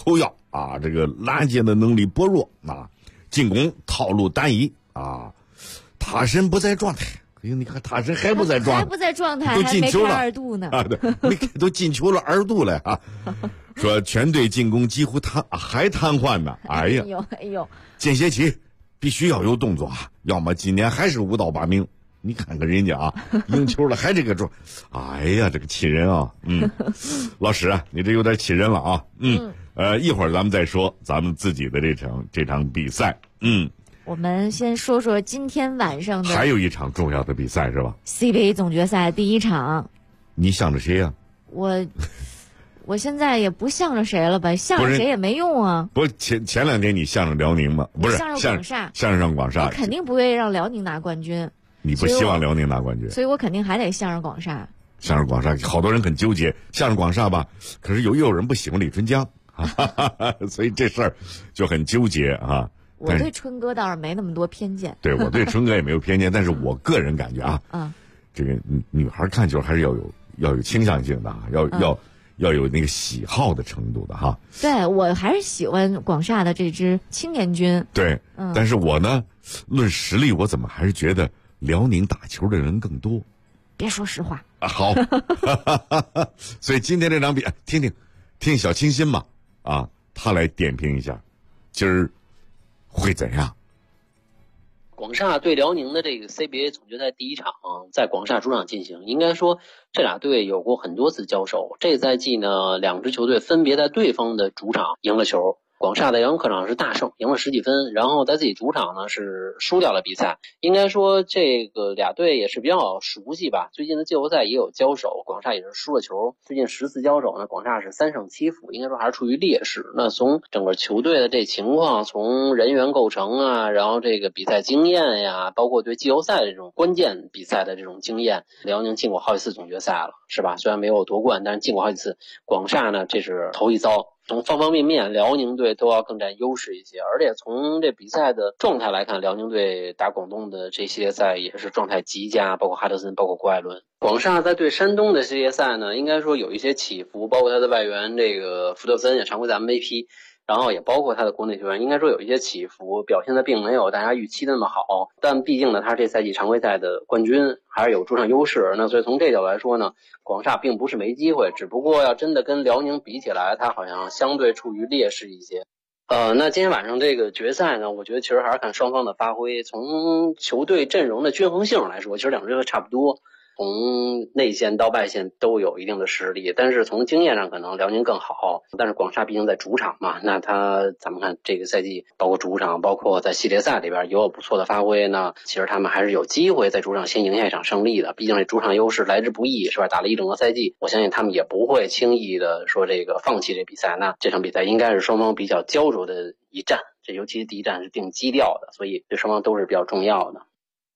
啊，这个拦截的能力薄弱啊，进攻套路单一啊，塔神不在状态。哎呦，你看塔神还不在状态， 都进球了， 还没开2度呢。 啊，对，都进球了2度了啊！说全队进攻几乎还瘫痪呢。哎呀， 哎呦， 间歇期必须要有动作啊，要么今年还是5到8名。你看看人家啊，赢球了还这个状，哎呀，这个气人啊！老史啊，你这有点气人了啊！一会儿咱们再说咱们自己的这场比赛。 我们先说说今天晚上的， 还有一场重要的比赛是吧 ？CBA 总决赛第1场。 你向着谁呀？ 我现在也不向着谁了吧，向着谁也没用啊。 不是前2天你向着辽宁吗？不是向着广厦， 向着广厦。 我肯定不会让辽宁拿冠军。 你不希望辽宁拿冠军， 所以我肯定还得向着广厦。 向着广厦，好多人很纠结，向着广厦吧，可是也有人不喜欢李春江，所以这事儿就很纠结啊。 我对春哥倒是没那么多偏见。 对，我对春哥也没有偏见，但是我个人感觉啊，这个女孩看球还是要有倾向性的，要有那个喜好的程度的哈。 对，我还是喜欢广厦的这支青年军。 对，但是我呢，论实力，我怎么还是觉得辽宁打球的人更多。 别说实话啊！好，所以今天这场比赛，听小清新吧，啊，他来点评一下，今儿会怎样？ 广厦对辽宁的这个 CBA 总决赛第1场在广厦主场进行，应该说这俩队有过很多次交手。这赛季呢，2支球队分别在对方的主场赢了球。广厦在辽宁客场是大胜，赢了10几分，然后在自己主场呢是输掉了比赛。应该说这个俩队也是比较熟悉吧，最近的季后赛也有交手，广厦也是输了球。最近10次交手呢，广厦是3胜7负，应该说还是处于劣势。那从整个球队的这情况，从人员构成啊，然后这个比赛经验呀，包括对季后赛的这种关键比赛的这种经验，辽宁进过好几次总决赛了，是吧？虽然没有夺冠，但是进过好几次。广厦呢，这是头一遭。从方方面面，辽宁队都要更占优势一些，而且从这比赛的状态来看，辽宁队打广东的这些赛也是状态极佳，包括哈德森，包括郭艾伦。广厦在对山东的这些赛呢，应该说有一些起伏，包括他的外援这个福特森也常规赛 MVP， 然后也包括他的国内球员，应该说有一些起伏，表现的并没有大家预期的那么好，但毕竟呢，他是这赛季常规赛的冠军，还是有主场优势。那所以从这角度来说呢，广厦并不是没机会，只不过要真的跟辽宁比起来，他好像相对处于劣势一些。那今天晚上这个决赛呢，我觉得其实还是看双方的发挥。从球队阵容的均衡性来说，其实2支队差不多，从内线到外线都有一定的实力，但是从经验上可能辽宁更好。但是广厦毕竟在主场嘛，那咱们看这个赛季，包括主场，包括在系列赛里边也有不错的发挥呢。其实他们还是有机会在主场先赢下一场胜利的，毕竟这主场优势来之不易，是吧？打了一整个赛季，我相信他们也不会轻易的说这个放弃这比赛。那这场比赛应该是双方比较焦灼的一战，这尤其是第一战是定基调的，所以对双方都是比较重要的。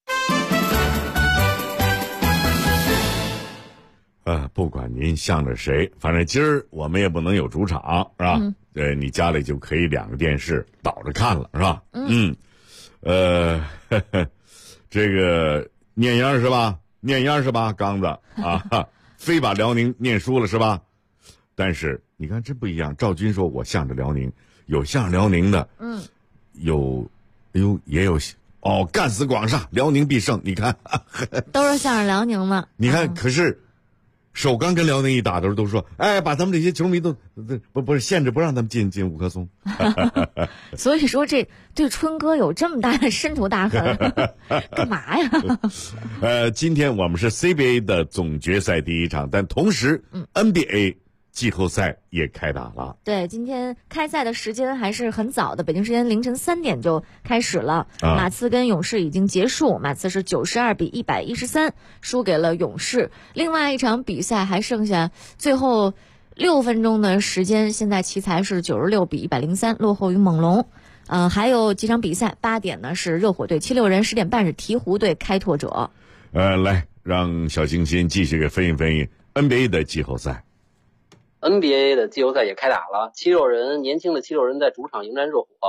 不管您向着谁，反正今儿我们也不能有主场，是吧？你家里就可以2个电视倒着看了，是吧？这个念秧是吧？念秧是吧？刚子啊，非把辽宁念输了是吧？但是你看这不一样，赵军说我向着辽宁，有向着辽宁的，也有干死广厦，辽宁必胜。你看， 都是向着辽宁嘛。 你看，可是。首钢跟辽宁一打的时候都说，把咱们这些球迷都不是限制不让他们进五棵松。 所以说这对春哥有这么大的深仇大恨，干嘛呀？ 今天我们是 CBA 的总决赛第1场，但同时NBA 季后赛也开打了。 对，今天开赛的时间还是很早的，北京时间凌晨3点就开始了。马刺跟勇士已经结束，马刺是92比113输给了勇士。另外一场比赛还剩下最后6分钟的时间，现在奇才是96比103落后于猛龙。还有几场比赛，8点呢是热火队76人，10点半是鹈鹕队开拓者。 来让小清新继续给分析 NBA 的季后赛。 NBA 的季后赛也开打了，年轻的76人在主场迎战热火。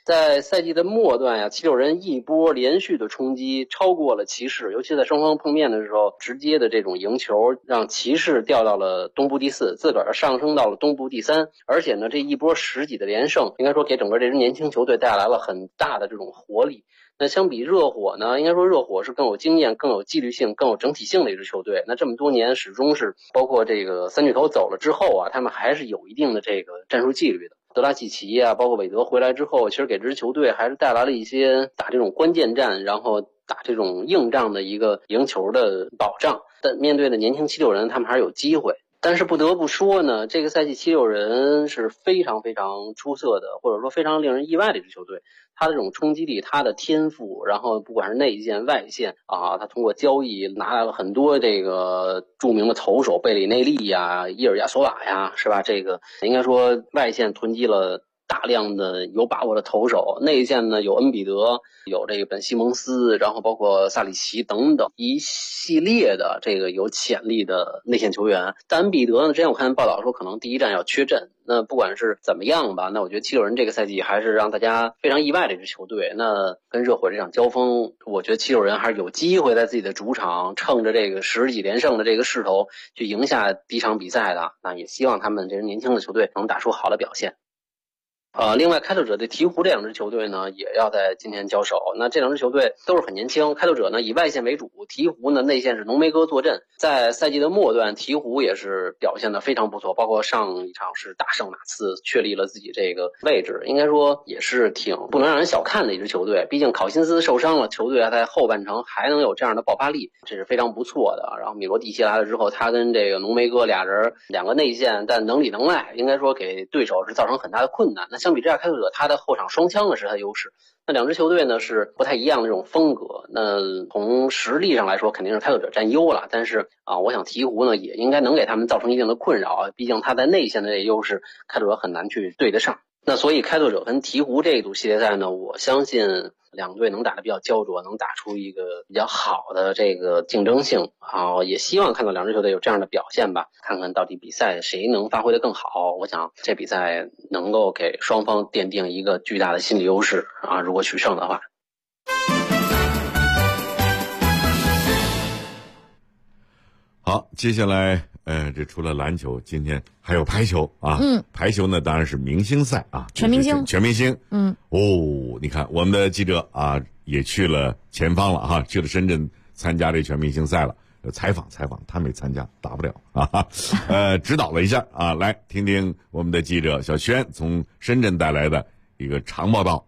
在赛季的末段呀，76人一波连续的冲击，超过了骑士，尤其在双方碰面的时候，直接的这种赢球，让骑士掉到了东部第4，自个儿上升到了东部第3。而且呢，这一波10几的连胜，应该说给整个这支年轻球队带来了很大的这种活力。那相比热火呢，应该说热火是更有经验、更有纪律性、更有整体性的一支球队。那这么多年始终是，包括这个三巨头走了之后啊，他们还是有一定的这个战术纪律的。德拉季奇啊，包括韦德回来之后，其实给这支球队还是带来了一些打这种关键战，然后打这种硬仗的一个赢球的保障。但面对的年轻76人，他们还是有机会。但是不得不说呢，这个赛季76人是非常非常出色的，或者说非常令人意外的一支球队。他的这种冲击力，他的天赋，然后不管是内线外线啊，他通过交易拿来了很多这个著名的投手，贝里内利呀、伊尔亚索瓦呀，是吧？这个应该说外线囤积了大量的有把握的投手，内线呢有恩比德，有这个本西蒙斯，然后包括萨里奇等等一系列的这个有潜力的内线球员。但恩比德呢，之前我看报道说可能第一站要缺阵。那不管是怎么样吧，那我觉得76人这个赛季还是让大家非常意外的一支球队。那跟热火这场交锋，我觉得76人还是有机会在自己的主场趁着这个10几连胜的这个势头去赢下第一场比赛的。那也希望他们这支年轻的球队能打出好的表现。另外开拓者对鹈鹕这两支球队呢，也要在今天交手。那这两支球队都是很年轻，开拓者呢以外线为主，鹈鹕呢内线是浓眉哥坐镇。在赛季的末段，鹈鹕也是表现得非常不错，包括上一场是大胜马刺，确立了自己这个位置，应该说也是挺不能让人小看的一支球队。毕竟考辛斯受伤了，球队在后半程还能有这样的爆发力，这是非常不错的。然后米罗蒂奇来了之后，他跟这个浓眉哥两个内线，但能里能外，应该说给对手是造成很大的困难。那相比之下，开拓者他的后场双枪呢是他的优势。那两支球队呢是不太一样的这种风格。那从实力上来说，肯定是开拓者占优了。但是我想鹈鹕呢也应该能给他们造成一定的困扰，毕竟他在内线的这优势，开拓者很难去对得上。那所以开拓者跟鹈鹕这一组系列赛呢，我相信两队能打得比较焦灼，能打出一个比较好的这个竞争性也希望看到两支球队有这样的表现吧，看看到底比赛谁能发挥得更好。我想这比赛能够给双方奠定一个巨大的心理优势如果取胜的话。 好，接下来这除了篮球，今天还有排球啊。排球呢当然是明星赛啊，全明星。你看我们的记者也去了前方了去了深圳参加这全明星赛了，采访他没参加，打不了指导了一下来听听我们的记者小轩从深圳带来的一个长报道。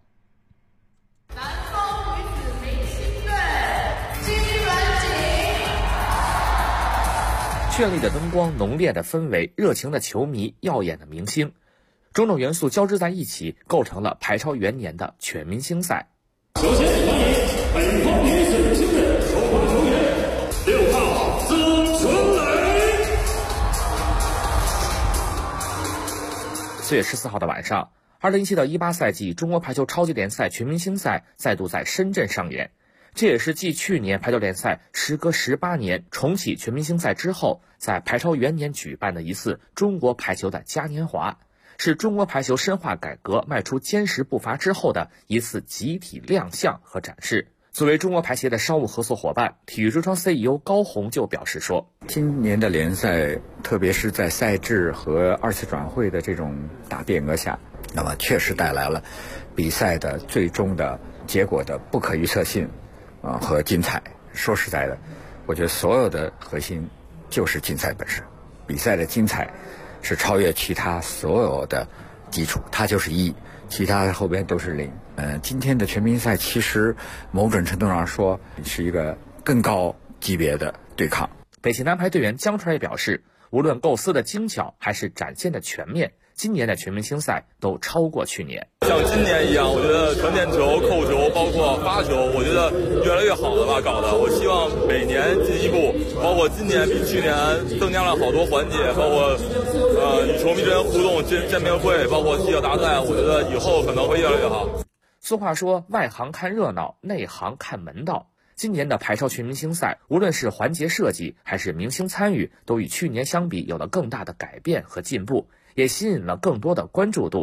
绚丽的灯光、浓烈的氛围、热情的球迷、耀眼的明星，种种元素交织在一起，构成了排超元年的全明星赛。 首先欢迎北方女子青队首发球员6号曾春蕾。 4月14号的晚上，2017到18赛季中国排球超级联赛全明星赛再度在深圳上演。这也是继去年排球联赛时隔18年重启全明星赛之后，在排超元年举办的一次中国排球的嘉年华，是中国排球深化改革迈出坚实步伐之后的一次集体亮相和展示。作为中国排协的商务合作伙伴，体育之窗 CEO 高红就表示说， 今年的联赛特别是在赛制和二次转会的这种大变革下，那么确实带来了比赛的最终的结果的不可预测性和精彩。说实在的，我觉得所有的核心就是竞赛本身，比赛的精彩是超越其他所有的基础，它就是1，其他后边都是0。今天的全明星赛其实某种程度上说是一个更高级别的对抗。 北京男排队员姜川也表示，无论构思的精巧还是展现的全面，今年的全明星赛都超过去年。 像今年一样，我觉得传点球、扣球，包括发球，我觉得越来越好了吧，搞的。我希望每年进一步，包括今年比去年增加了好多环节，包括与球迷之间互动、见面会，包括犄角大赛，我觉得以后可能会越来越好。 俗话说，外行看热闹，内行看门道。今年的排超全明星赛，无论是环节设计还是明星参与，都与去年相比有了更大的改变和进步，也吸引了更多的关注度。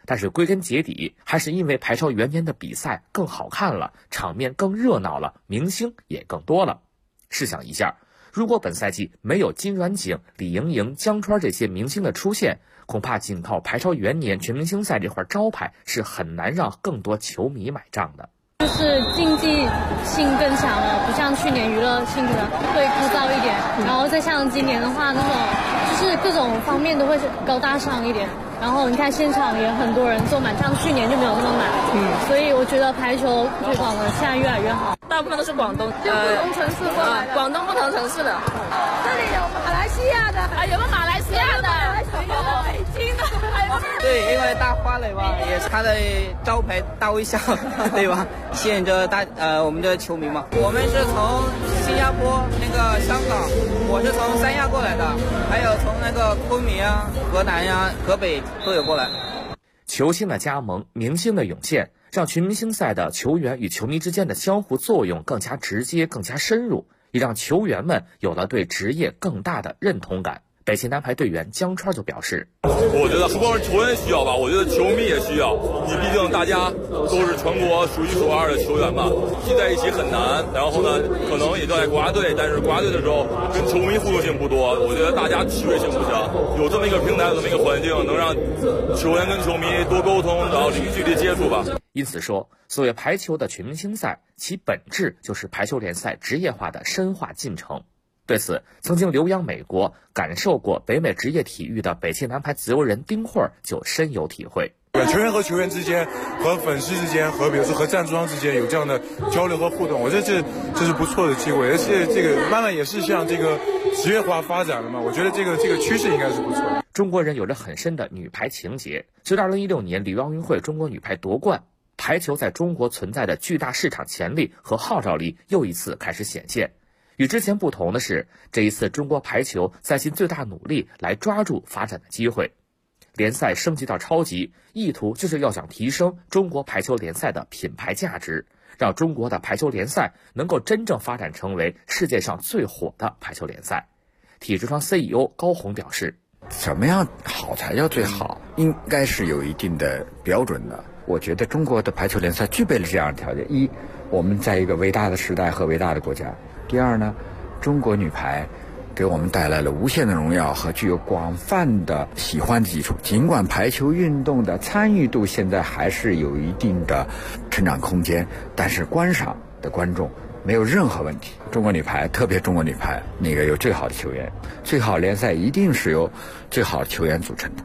但是归根结底，还是因为排超元年的比赛更好看了，场面更热闹了，明星也更多了。试想一下，如果本赛季没有金软景、李盈莹、江川这些明星的出现，恐怕仅靠排超元年全明星赛这块招牌是很难让更多球迷买账的。 就是竞技性更强了，不像去年娱乐性可能会枯燥一点，然后再像今年的话，那种就是各种方面都会高大上一点。然后你看现场也很多人坐满，像去年就没有那么满。所以我觉得排球推广的现在越来越好。 大部分都是广东， 就不同城市过来的， 广东不同城市的。 这里有马来西亚的， 有没有马来西亚的？ 有北京的， 对，因为大花蕾嘛，也是他的招牌大微笑，对吧？吸引着我们的球迷嘛。我们是从新加坡、香港，我是从三亚过来的，还有从昆明啊、河南呀、河北都有过来。 球星的加盟，明星的涌现，让全明星赛的球员与球迷之间的相互作用更加直接、更加深入，也让球员们有了对职业更大的认同感。北京男排队员江川就表示， 我觉得不光是球员需要吧，我觉得球迷也需要。你毕竟大家都是全国数一数二的球员嘛，聚在一起很难。然后呢，可能也都在国家队，但是国家队的时候跟球迷互动性不多。我觉得大家趣味性不强，有这么一个平台，有这么一个环境，能让球员跟球迷多沟通，然后零距离接触吧。 因此说，所谓排球的全明星赛，其本质就是排球联赛职业化的深化进程。对此，曾经留洋美国、感受过北美职业体育的北汽男排自由人丁慧就深有体会。 球员和球员之间、和粉丝之间、和比如说和赞助商之间有这样的交流和互动，我觉得这是不错的机会，而且这个慢慢也是向这个职业化发展了嘛。我觉得这个趋势应该是不错的。 中国人有着很深的女排情结，随着2016年里约奥运会中国女排夺冠，排球在中国存在的巨大市场潜力和号召力又一次开始显现。与之前不同的是，这一次中国排球在尽最大努力来抓住发展的机会。联赛升级到超级，意图就是要想提升中国排球联赛的品牌价值，让中国的排球联赛能够真正发展成为世界上最火的排球联赛。体育窗 CEO 高红表示， 怎么样好才叫最好，应该是有一定的标准的。我觉得中国的排球联赛具备了这样的条件：一，我们在一个伟大的时代和伟大的国家；第二呢，中国女排给我们带来了无限的荣耀和具有广泛的喜欢的基础。尽管排球运动的参与度现在还是有一定的成长空间，但是观赏的观众没有任何问题。中国女排，特别中国女排有最好的球员，最好联赛一定是由最好的球员组成的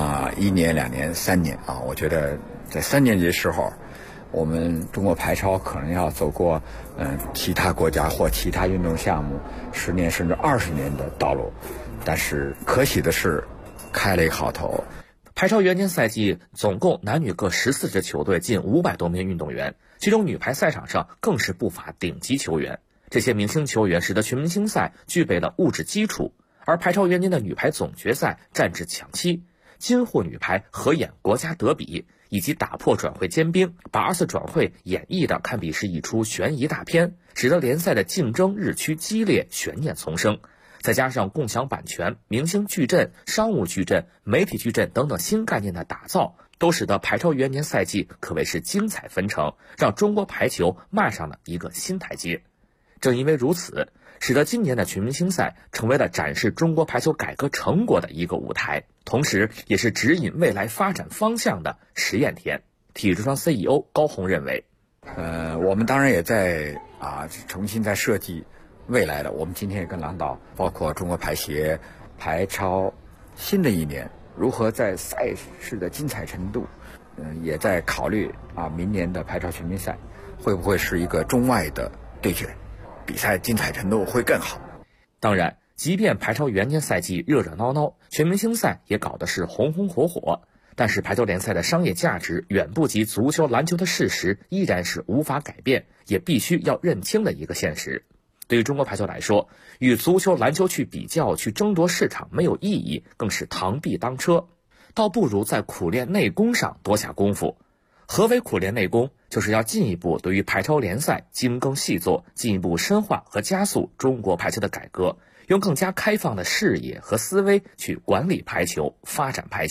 1年、2年、3年我觉得在3年级的时候，我们中国排超可能要走过其他国家或其他运动项目10年甚至20年的道路，但是可喜的是开了一个好头。 排超元年赛季总共男女各14支球队，近500多名运动员，其中女排赛场上更是不乏顶级球员。这些明星球员使得全明星赛具备了物质基础，而排超元年的女排总决赛战至抢七，金沪女排合演国家德比，以及打破转会坚冰，把2次转会演绎的堪比是一出悬疑大片，使得联赛的竞争日趋激烈，悬念丛生。再加上共享版权、明星矩阵、商务矩阵、媒体矩阵等等新概念的打造，都使得排超元年赛季可谓是精彩纷呈，让中国排球迈上了一个新台阶。正因为如此，使得今年的全明星赛成为了展示中国排球改革成果的一个舞台，同时也是指引未来发展方向的实验田。体育之窗 CEO 高红认为， 我们当然也在重新在设计未来的。我们今天也跟郎导，包括中国排协、排超，新的一年如何在赛事的精彩程度，也在考虑明年的排超全明赛会不会是一个中外的对决，比赛精彩程度会更好。 当然，即便排超元年赛季热热闹闹，全明星赛也搞得是红红火火，但是排球联赛的商业价值远不及足球、篮球的事实依然是无法改变，也必须要认清的一个现实。对于中国排球来说，与足球、篮球去比较、去争夺市场没有意义，更是螳臂当车，倒不如在苦练内功上多下功夫。何为苦练内功？就是要进一步对于排超联赛精耕细作，进一步深化和加速中国排球的改革，用更加开放的视野和思维去管理排球、发展排球。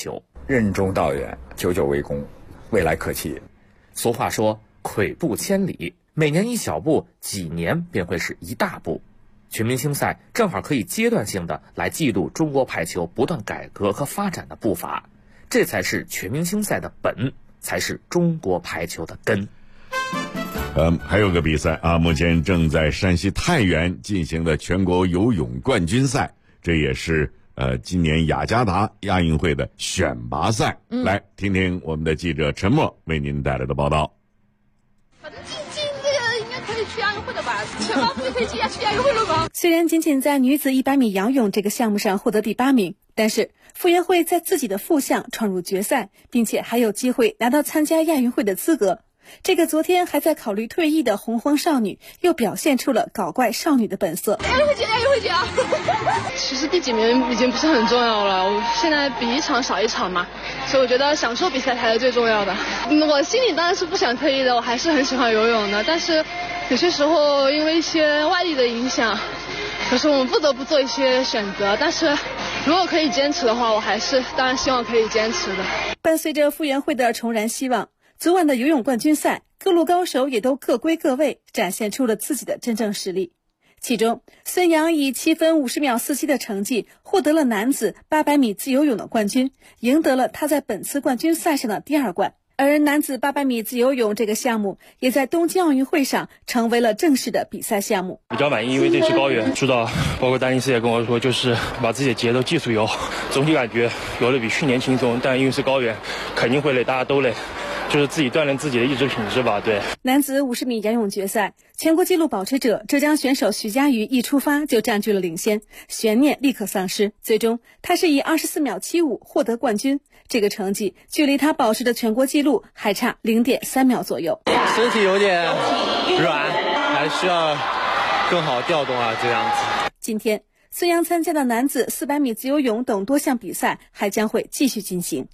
任重道远，久久为功，未来可期。 俗话说跬步千里，每年一小步，几年便会是一大步。全明星赛正好可以阶段性的来记录中国排球不断改革和发展的步伐，这才是全明星赛的本，才是中国排球的根。 还有个比赛啊，目前正在山西太原进行的全国游泳冠军赛，这也是今年雅加达亚运会的选拔赛。来听听我们的记者陈默为您带来的报道。 反正这个应该可以去亚运会的吧？前8步就可以去亚运会了吗？ 虽然仅仅在女子100米仰泳这个项目上获得第8名，但是傅园慧在自己的副项闯入决赛，并且还有机会拿到参加亚运会的资格。这个昨天还在考虑退役的洪荒少女，又表现出了搞怪少女的本色。 亚运会姐啊！其实第几名已经不是很重要了，我现在比一场少一场嘛，所以我觉得享受比赛才是最重要的。我心里当然是不想退役的，我还是很喜欢游泳的，但是有些时候因为一些外力的影响，有时候我们不得不做一些选择，但是如果可以坚持的话，我还是当然希望可以坚持的。 伴随着傅园慧的重燃希望，昨晚的游泳冠军赛，各路高手也都各归各位，展现出了自己的真正实力。其中，孙杨以7分50秒47的成绩获得了男子800米自由泳的冠军，赢得了他在本次冠军赛上的第2冠。而男子800米自由泳这个项目也在东京奥运会上成为了正式的比赛项目。 比较满意，因为这次高原知道，包括丹尼斯也跟我说，就是把自己的节奏技术游，总体感觉游的比去年轻松，但因为是高原，肯定会累，大家都累。就是自己锻炼自己的意志品质吧。对， 男子50米仰泳决赛，全国纪录保持者浙江选手徐嘉余一出发就占据了领先，悬念立刻丧失，最终他是以24秒75获得冠军。这个成绩距离他保持的全国纪录还差0.3秒左右。 身体有点软，还需要更好调动啊，这样子。 今天孙杨参加的男子400米自由泳等多项比赛还将会继续进行。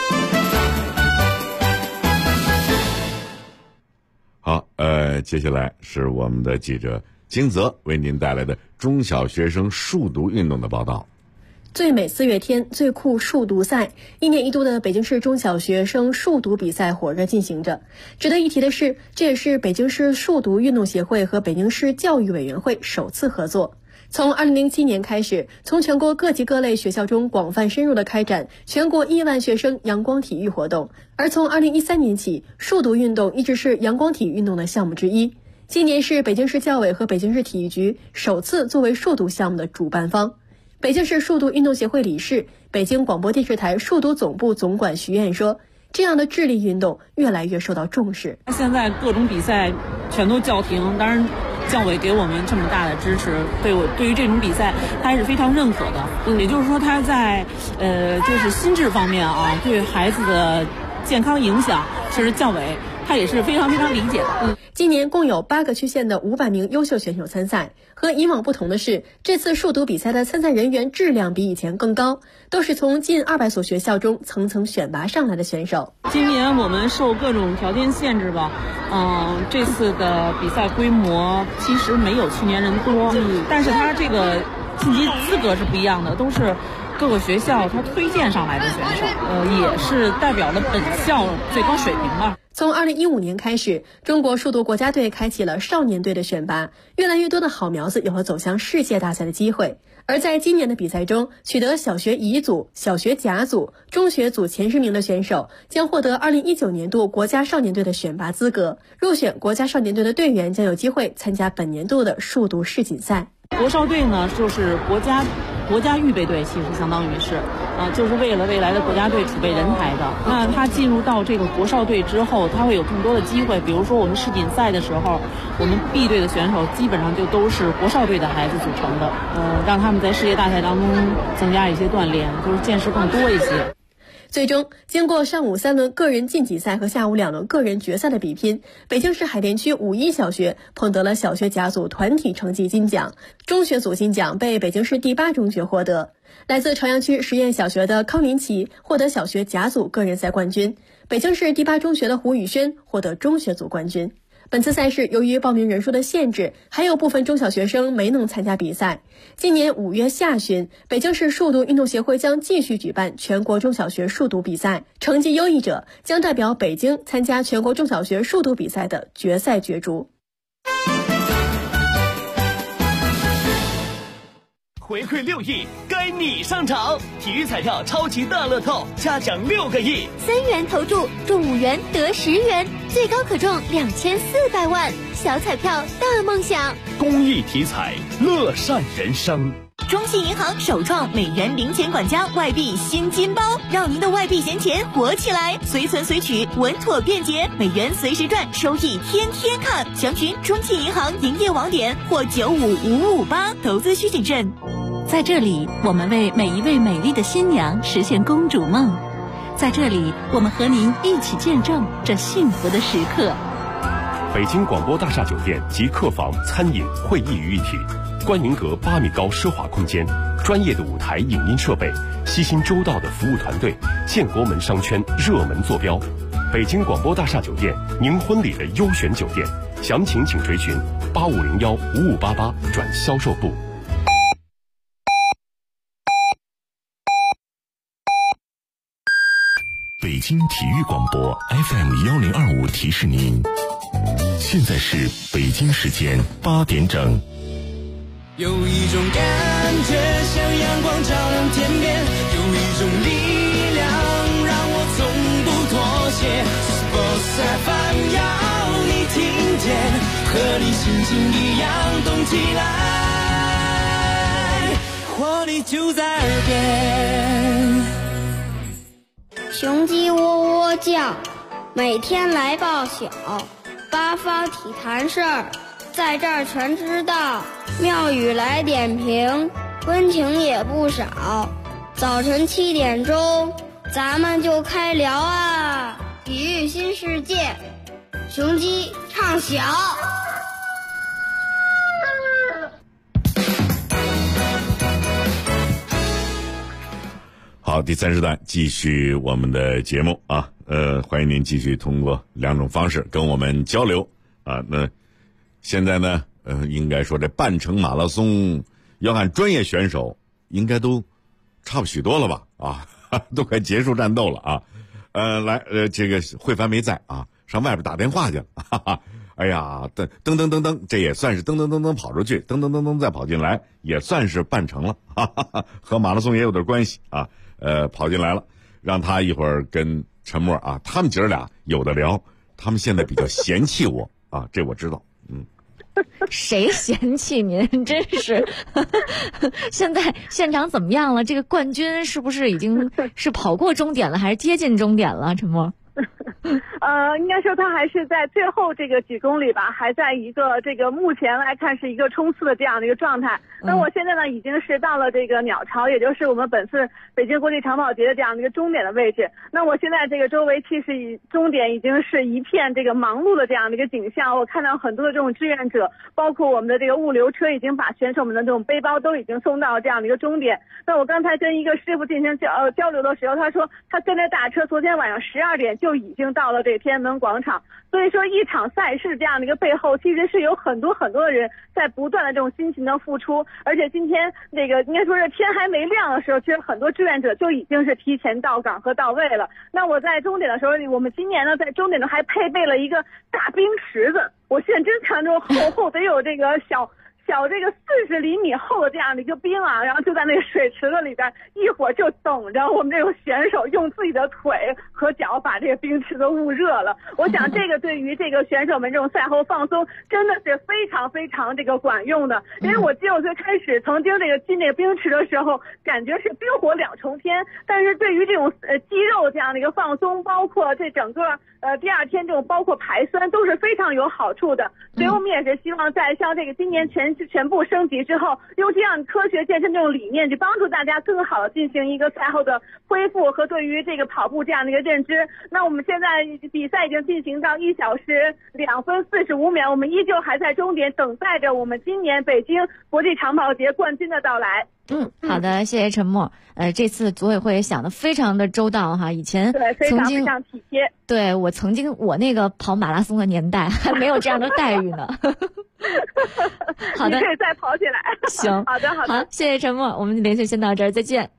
好，接下来是我们的记者金泽为您带来的中小学生数独运动的报道。 最美4月天，最酷数独赛，1年1度的北京市中小学生数独比赛火热进行着。值得一提的是，这也是北京市数独运动协会和北京市教育委员会首次合作。从2007年开始，从全国各级各类学校中广泛深入地开展全国1万学生阳光体育活动，而从2013年起，数独运动一直是阳光体育运动的项目之一。今年是北京市教委和北京市体育局首次作为数独项目的主办方。北京市数独运动协会理事、北京广播电视台数独总部总管徐燕说，这样的智力运动越来越受到重视。 现在各种比赛全都叫停，当然教委给我们这么大的支持，对于这种比赛他还是非常认可的。也就是说他在就是心智方面啊，对孩子的健康影响，其实教委他也是非常非常理解的。 今年共有8个区县的500名优秀选手参赛，和以往不同的是，这次数独比赛的参赛人员质量比以前更高，都是从近200所学校中层层选拔上来的选手。 今年我们受各种条件限制吧，这次的比赛规模其实没有去年人多，但是他这个晋级资格是不一样的，都是各个学校他推荐上来的选手，也是代表了本校最高水平吧。 从2015年开始，中国数独国家队开启了少年队的选拔，越来越多的好苗子有了走向世界大赛的机会。而在今年的比赛中，取得小学乙组、小学甲组、中学组前10名的选手将获得2019年度国家少年队的选拔资格，入选国家少年队的队员将有机会参加本年度的数独世锦赛。 国少队呢，就是国家预备队，其实相当于是，就是为了未来的国家队储备人才的。那他进入到这个国少队之后，他会有更多的机会。比如说我们世锦赛的时候，我们 B 队的选手基本上就都是国少队的孩子组成的，让他们在世界大赛当中增加一些锻炼，就是见识更多一些。 最终，经过上午3轮个人晋级赛和下午2轮个人决赛的比拼，北京市海淀区5一小学捧得了小学甲组团体成绩金奖，中学组金奖被北京市第8中学获得。来自朝阳区实验小学的康林奇获得小学甲组个人赛冠军，北京市第8中学的胡宇轩获得中学组冠军。 本次赛事由于报名人数的限制，还有部分中小学生没能参加比赛。今年5月下旬，北京市数独运动协会将继续举办全国中小学数独比赛，成绩优异者将代表北京参加全国中小学数独比赛的决赛角逐。 回馈6亿，该你上场！体育彩票超级大乐透，嘉奖6个亿 ，3元投注中5元得10元，最高可中2400万，小彩票大梦想。 公益体彩，乐善人生。 中信银行首创美元零钱管家外币新金包，让您的外币闲钱活起来，随存随取，稳妥便捷，美元随时赚，收益天天看。详询中信银行营业网点或95558，投资需谨慎。 在这里，我们为每一位美丽的新娘实现公主梦。在这里，我们和您一起见证这幸福的时刻。 北京广播大厦酒店集客房、餐饮、会议于一体，观迎阁8米高奢华空间，专业的舞台影音设备，悉心周到的服务团队，建国门商圈热门坐标。北京广播大厦酒店，您婚礼的优选酒店。详情请垂询85015588转销售部。 北京体育广播 FM1025提示您，现在是北京时间8点整。 有一种感觉像阳光照亮天边，有一种力量让我从不妥协。Sports FM 要你听见，和你心情一样动起来，活力就在耳边。 雄鸡喔喔叫，每天来报晓，八方体坛事儿，在这儿全知道。妙语来点评，温情也不少。早晨7点钟，咱们就开聊啊！体育新世界，雄鸡唱晓。 好，第3时段继续我们的节目啊，欢迎您继续通过2种方式跟我们交流啊。那现在呢，应该说这半程马拉松要按专业选手，应该都差不许多了吧？啊，都快结束战斗了啊。这个慧凡没在啊，上外边打电话去了。哈哈，哎呀，噔，这也算是噔跑出去，噔再跑进来，也算是半程了。哈哈，和马拉松也有点关系啊。跑进来了，让他一会儿跟陈默啊，他们姐儿俩有的聊。他们现在比较嫌弃我啊，这我知道。 谁嫌弃您？真是。现在现场怎么样了？这个冠军是不是已经是跑过终点了，还是接近终点了？陈默。 应该说他还是在最后这个几公里吧，还在一个这个目前来看是一个冲刺的这样的一个状态。那我现在呢已经是到了这个鸟巢，也就是我们本次北京国际长跑节的这样的一个终点的位置。那我现在这个周围其实终点已经是一片这个忙碌的这样的一个景象。我看到很多的这种志愿者，包括我们的这个物流车，已经把选手们的这种背包都已经送到这样的一个终点。那我刚才跟一个师傅进行交流的时候，他说他跟着大车昨天晚上12点就已经到了这个天安门广场。所以说一场赛事这样的一个背后，其实是有很多的人在不断的这种辛勤的付出。而且今天这个应该说是天还没亮的时候，其实很多志愿者就已经是提前到岗和到位了。那我在终点的时候，我们今年呢在终点呢还配备了一个大冰池子，我现在真看着厚得有这个小这个40厘米厚的这样的一个冰啊，然后就在那个水池子里边，一会儿就等着我们这个选手用自己的腿和脚把这个冰池子捂热了。我想这个对于这个选手们这种赛后放松真的是非常这个管用的。因为我记得我最开始曾经这个进这个冰池的时候，感觉是冰火两重天，但是对于这种肌肉这样的一个放松，包括这整个第二天这种包括排酸都是非常有好处的。所以我们也是希望在像这个今年全部升级之后，用这样科学健身这种理念去帮助大家更好的进行一个赛后的恢复和对于这个跑步这样的一个认知。那我们现在比赛已经进行到1小时2分45秒，我们依旧还在终点等待着我们今年北京国际长跑节冠军的到来。 好的，谢谢陈默。这次组委会也想得非常的周到哈，以前曾经非常体贴。 对，我那个跑马拉松的年代还没有这样的待遇呢。好的， 你可以再跑起来。 行， 好的， 好，谢谢陈默，我们连线先到这儿，再见。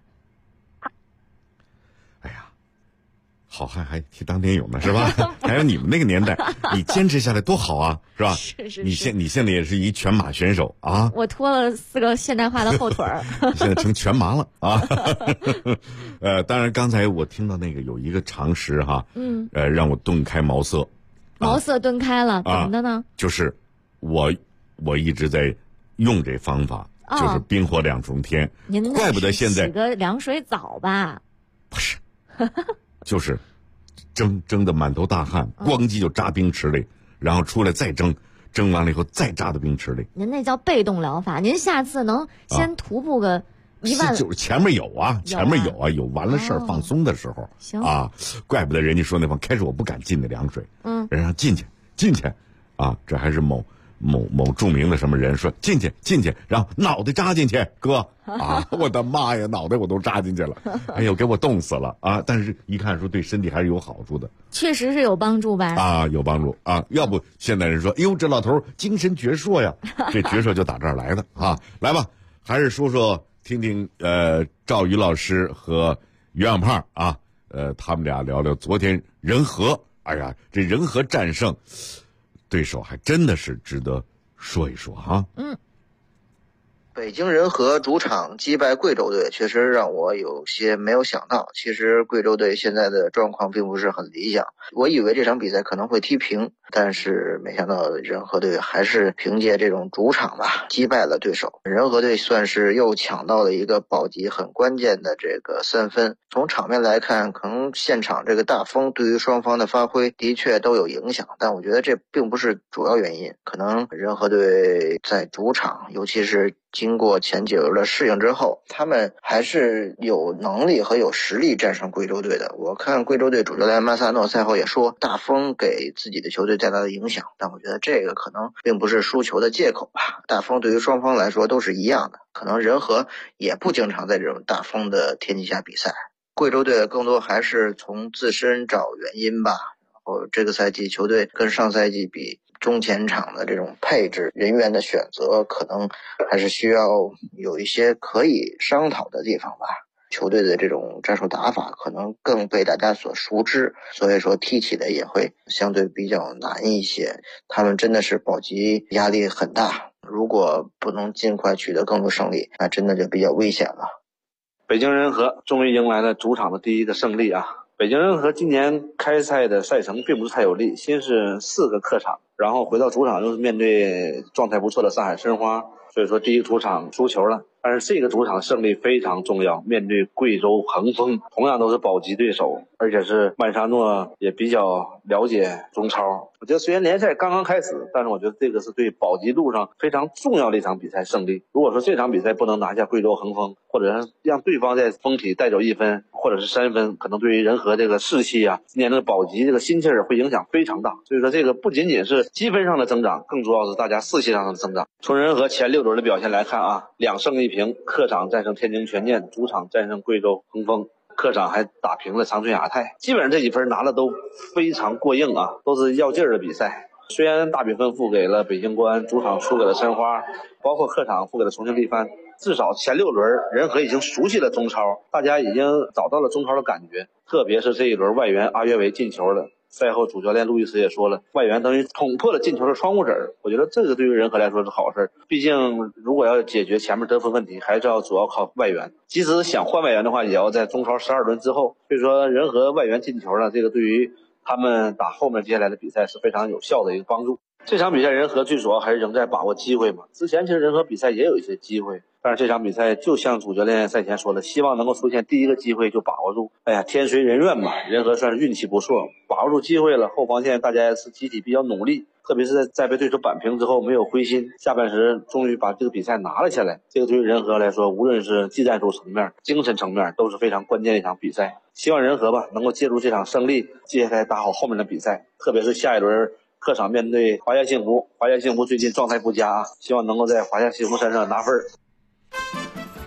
好汉还提当年勇呢，是吧？还有你们那个年代，你坚持下来多好啊，是吧？ 是。 你现在也是一全马选手啊！ 我拖了4个现代化的后腿儿， 你现在成全麻了啊！当然刚才我听到那个有一个常识哈，让我顿开茅塞。 茅塞顿开了，怎么的呢？ 就是我一直在用这方法，就是冰火两重天。 您怪不得现在洗个凉水澡吧？ 不是。就是蒸的满头大汗，咣叽就扎冰池里，然后出来再蒸完了以后再扎到冰池里。 您那叫被动疗法，您下次能先徒步个1万。 就是前面有有完了事儿放松的时候。 行啊，怪不得人家说那方开始我不敢进那凉水，人让进去啊，这还是某著名的什么人说进去，然后脑袋扎进去，哥啊，我的妈呀，脑袋我都扎进去了，哎呦，给我冻死了啊！但是一看说对身体还是有好处的， 确实是有帮助吧？ 啊，有帮助啊！要不现代人说，哎呦，这老头精神矍铄呀，这矍铄就打这儿来的啊！来吧，还是说听听赵宇老师和袁小胖啊，他们俩聊聊昨天人和，哎呀，这人和战胜。对手还真的是值得说一说哈。 北京人和主场击败贵州队，确实让我有些没有想到。其实贵州队现在的状况并不是很理想，我以为这场比赛可能会踢平，但是没想到人和队还是凭借这种主场吧击败了对手。人和队算是又抢到了一个保级很关键的这个3分。从场面来看，可能现场这个大风对于双方的发挥的确都有影响，但我觉得这并不是主要原因。可能人和队在主场，尤其是经过前几轮的适应之后，他们还是有能力和有实力战胜贵州队的。我看贵州队主教练马萨诺赛后也说，大风给自己的球队带来的影响，但我觉得这个可能并不是输球的借口吧。大风对于双方来说都是一样的，可能人和也不经常在这种大风的天气下比赛。贵州队更多还是从自身找原因吧。然后这个赛季球队跟上赛季比，中前场的这种配置人员的选择可能还是需要有一些可以商讨的地方吧。球队的这种战术打法可能更被大家所熟知，所以说踢起来也会相对比较难一些。他们真的是保级压力很大，如果不能尽快取得更多胜利，那真的就比较危险了。 北京人和终于迎来了主场的第一个胜利啊！北京人和今年开赛的赛程并不是太有利，先是4个客场，然后回到主场又是面对状态不错的上海申花，所以说第一个主场输球了。但是这个主场胜利非常重要，面对贵州恒丰，同样都是保级对手，而且是曼沙诺也比较了解中超。我觉得虽然联赛刚刚开始，但是我觉得这个是对保级路上非常重要的一场比赛胜利。如果说这场比赛不能拿下贵州恒丰，或者让对方在封体带走1分或者是3分，可能对于人和这个士气啊，今年的保级这个心气儿会影响非常大。所以说这个不仅仅是积分上的增长，更主要是大家士气上的增长。从人和前6轮的表现来看啊，2胜1平，客场战胜天津权健，主场战胜贵州恒丰，客场还打平了长春亚泰，基本上这几分拿的都非常过硬啊，都是要劲儿的比赛。虽然大比分负给了北京国安，主场输给了申花，包括客场负给了重庆力帆，至少前6轮人和已经熟悉了中超，大家已经找到了中超的感觉，特别是这一轮外援阿约维进球了。赛后主教练路易斯也说了，外援等于捅破了进球的窗户纸，我觉得这个对于人和来说是好事。毕竟如果要解决前面得分问题，还是要主要靠外援，即使想换外援的话，也要在中超12轮之后。所以说人和外援进球了，这个对于他们打后面接下来的比赛是非常有效的一个帮助。这场比赛人和最主要还是仍在把握机会嘛，之前其实人和比赛也有一些机会，但是这场比赛就像主教练赛前说的，希望能够出现第一个机会就把握住。哎呀，天随人愿嘛，人和算是运气不错，把握住机会了。后防线大家也是集体比较努力，特别是在被对手扳平之后没有灰心，下半时终于把这个比赛拿了下来。这个对于人和来说，无论是技战术层面、精神层面，都是非常关键的一场比赛。希望人和吧能够借助这场胜利，接下来打好后面的比赛，特别是下一轮客场面对华夏幸福。华夏幸福最近状态不佳啊，希望能够在华夏幸福身上拿分。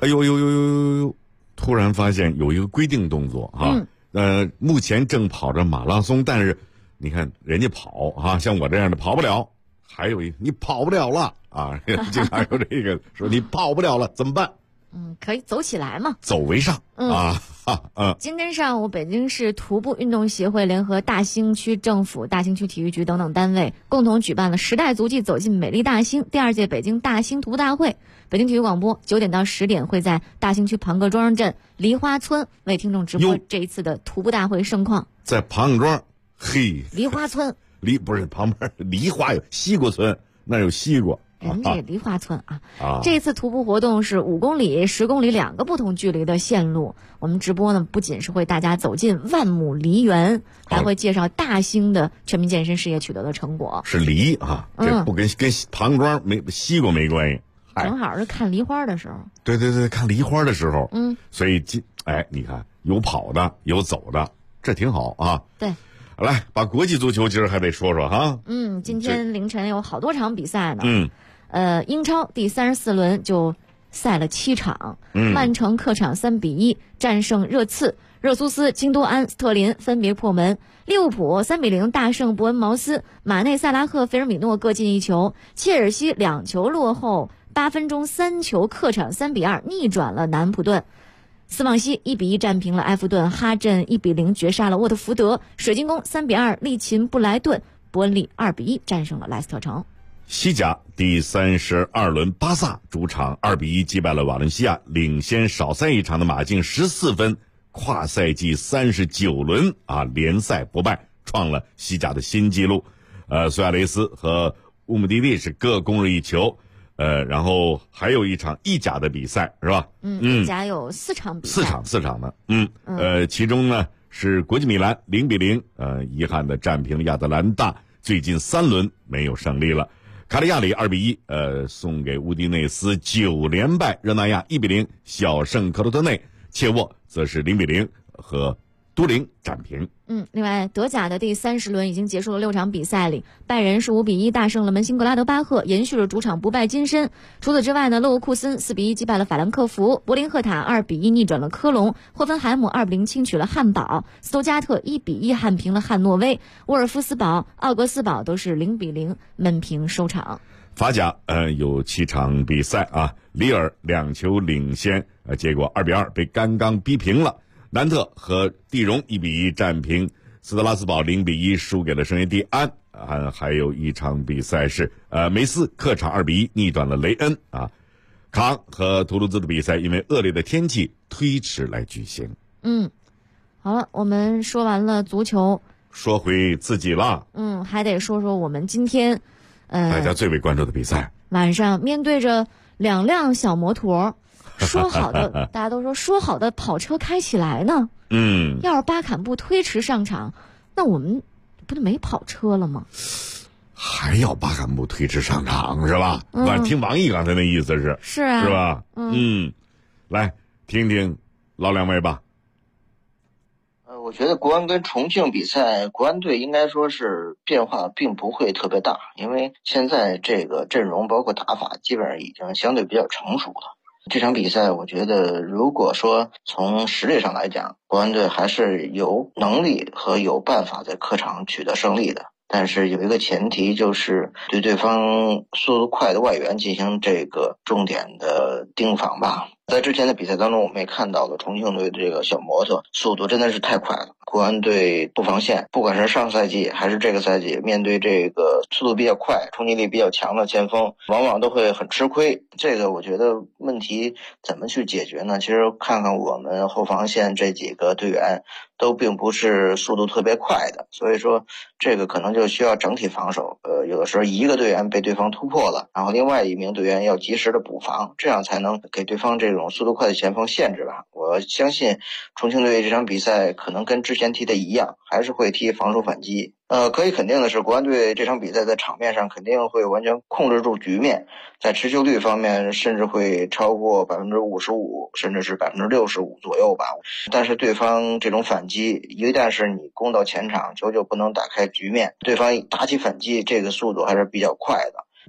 哎呦，突然发现有一个规定动作哈，目前正跑着马拉松，但是你看人家跑啊，像我这样的跑不了，还有一个你跑不了了啊，经常有这个说你跑不了了怎么办？ 可以走起来嘛， 走为上啊。 今天上午，北京市徒步运动协会联合大兴区政府、大兴区体育局等等单位共同举办了时代足迹走进美丽大兴第2届北京大兴徒步大会。北京体育广播9点到10点会在大兴区庞各庄镇梨花村为听众直播这一次的徒步大会盛况。 在庞各庄， 梨花村不是旁边梨花有西瓜村，那有西瓜。 人这梨花村这次徒步活动是5公里、10公里2个不同距离的线路。我们直播呢，不仅是会大家走进万亩梨园，还会介绍大兴的全民健身事业取得的成果。 是梨啊，这不跟庞庄西瓜没关系， 正好是看梨花的时候。 对，看梨花的时候。所以你看有跑的，有走的，这挺好啊。 对。 来，把国际足球今儿还得说说哈。 今天凌晨有好多场比赛呢。英超第34轮就赛了7场。曼城客场3-1战胜热刺，热苏斯、京多安特林分别破门，利物浦3-0大胜伯恩茅斯，马内、萨拉赫、菲尔米诺各进1球，切尔西2球落后，8分钟3球客场3-2逆转了南普顿。斯旺西1-1战平了埃弗顿，哈镇1-0绝杀了沃特福德，水晶宫3-2力擒布莱顿，伯恩利2-1战胜了莱斯特城。 西甲第32轮，巴萨主场2-1击败了瓦伦西亚，领先少赛一场的马竞14分，跨赛季39轮联赛不败，创了西甲的新纪录。苏亚雷斯和乌姆蒂蒂是各攻入1球。然后还有一场意甲的比赛是吧？ 意甲有4场比赛 ，4场呢。其中呢是国际米兰0-0，遗憾的战平了亚特兰大，最近3轮没有胜利了。卡利亚里2-1，送给乌迪内斯9连败，热那亚1-0小胜克罗特内，切沃则是0-0和都灵战平。 另外德甲的第30轮已经结束了6场比赛里，拜仁是5-1大胜了门兴格拉德巴赫，延续了主场不败金身。除此之外呢，勒沃库森4-1击败了法兰克福，柏林赫塔2-1逆转了科隆，霍芬海姆2-0轻取了汉堡，斯图加特1-1憾平了汉诺威，沃尔夫斯堡、奥格斯堡都是0-0闷平收场。 法甲有7场比赛里尔2球领先，结果2-2被甘刚逼平了。南特和蒂荣1-1战平，斯特拉斯堡0-1输给了圣约蒂安。还有一场比赛是梅斯客场2-1逆转了雷恩卡昂和图卢兹的比赛因为恶劣的天气推迟来举行。 好了，我们说完了足球， 说回自己了。 还得说说我们今天大家最为关注的比赛， 晚上面对着2辆小摩托。说好的，大家都说好的跑车开起来呢。要是巴坎布推迟上场，那我们不就没跑车了吗？ 还要巴坎布推迟上场是吧？听王毅刚才那意思是啊， 是吧？来听听老两位吧。 我觉得国安跟重庆比赛，国安队应该说是变化并不会特别大，因为现在这个阵容包括打法基本上已经相对比较成熟了。这场比赛我觉得如果说从实力上来讲，国安队还是有能力和有办法在客场取得胜利的，但是有一个前提，就是对对方速度快的外援进行这个重点的盯防吧。在之前的比赛当中，我们也看到了重庆队这个小摩托速度真的是太快了。国安队布防线，不管是上赛季还是这个赛季，面对这个速度比较快、冲击力比较强的前锋，往往都会很吃亏。这个我觉得问题怎么去解决呢？其实看看我们后防线这几个队员都并不是速度特别快的，所以说这个可能就需要整体防守。有的时候一个队员被对方突破了，然后另外一名队员要及时的补防，这样才能给对方这种速度快的前锋限制吧。我相信重庆队这场比赛可能跟之前踢的一样，还是会踢防守反击。可以肯定的是，国安队这场比赛在场面上肯定会完全控制住局面，在持球率方面甚至会超过55%，甚至是65%左右吧。但是对方这种反击，一旦是你攻到前场，久久不能打开局面，对方打起反击这个速度还是比较快的。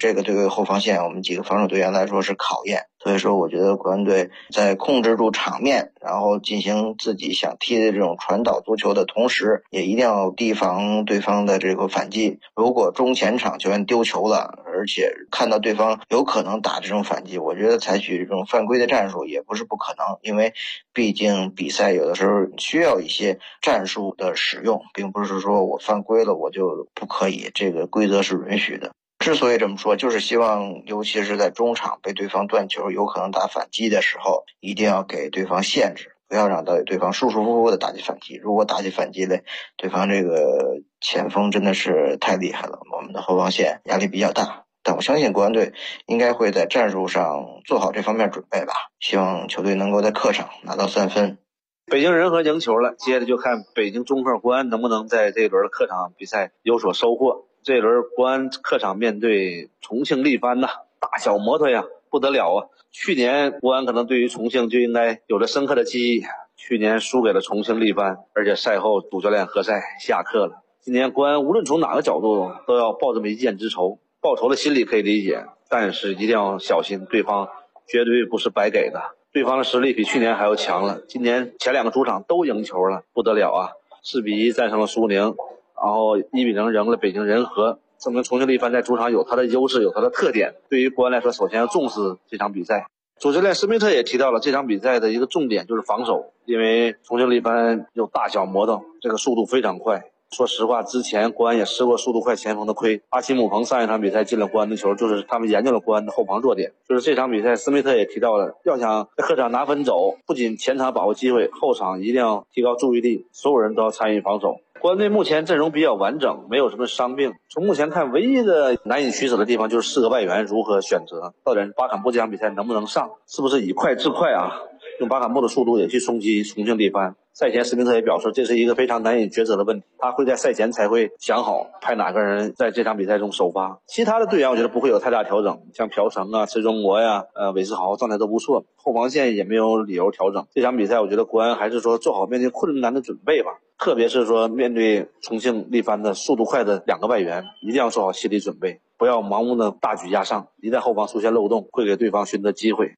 这个对于后防线我们几个防守队员来说是考验。所以说我觉得国安队在控制住场面，然后进行自己想踢的这种传导足球的同时，也一定要提防对方的这个反击。如果中前场球员丢球了，而且看到对方有可能打这种反击，我觉得采取这种犯规的战术也不是不可能，因为毕竟比赛有的时候需要一些战术的使用，并不是说我犯规了我就不可以，这个规则是允许的。之所以这么说，就是希望尤其是在中场被对方断球有可能打反击的时候，一定要给对方限制，不要让对方舒舒服服的打起反击。如果打起反击来，对方这个前锋真的是太厉害了，我们的后防线压力比较大。但我相信国安队应该会在战术上做好这方面准备吧，希望球队能够在客场拿到3分。 北京人和赢球了，接着就看北京中赫国安能不能在这一轮的客场比赛有所收获。这一轮国安客场面对重庆力帆大小摩托呀，不得了啊！去年国安可能对于重庆就应该有着深刻的记忆，去年输给了重庆力帆，而且赛后主教练何塞下课了。今年国安无论从哪个角度都要报这么一箭之仇，报仇的心理可以理解，但是一定要小心，对方绝对不是白给的，对方的实力比去年还要强了。今年前2个主场都赢球了，不得了啊！4比1战胜了苏宁，然后1比0赢了北京人和，证明重庆力帆在主场有它的优势，有它的特点。对于国安来说，首先要重视这场比赛。主教练施密特也提到了这场比赛的一个重点就是防守，因为重庆力帆有大小摩托，这个速度非常快。说实话，之前国安也吃过速度快前锋的亏。阿奇姆彭上一场比赛进了国安的球，就是他们研究了国安的后防弱点。就是这场比赛，施密特也提到了，要想在客场拿分走，不仅前场把握机会，后场一定要提高注意力，所有人都要参与防守。国安队目前阵容比较完整，没有什么伤病。从目前看，唯一的难以取舍的地方就是4个外援如何选择。到底巴坎布这场比赛能不能上？是不是以快制快啊？用巴坎布的速度也去冲击重庆力帆。赛前施密特也表示，这是一个非常难以抉择的问题，他会在赛前才会想好派哪个人在这场比赛中首发。其他的队员我觉得不会有太大调整，像朴成啊、崔中国呀、韦世豪状态都不错，后防线也没有理由调整。这场比赛我觉得国安还是说做好面对困难的准备吧，特别是说面对重庆力帆的速度快的2个外援，一定要做好心理准备，不要盲目的大举压上，一旦后防出现漏洞，会给对方寻得机会。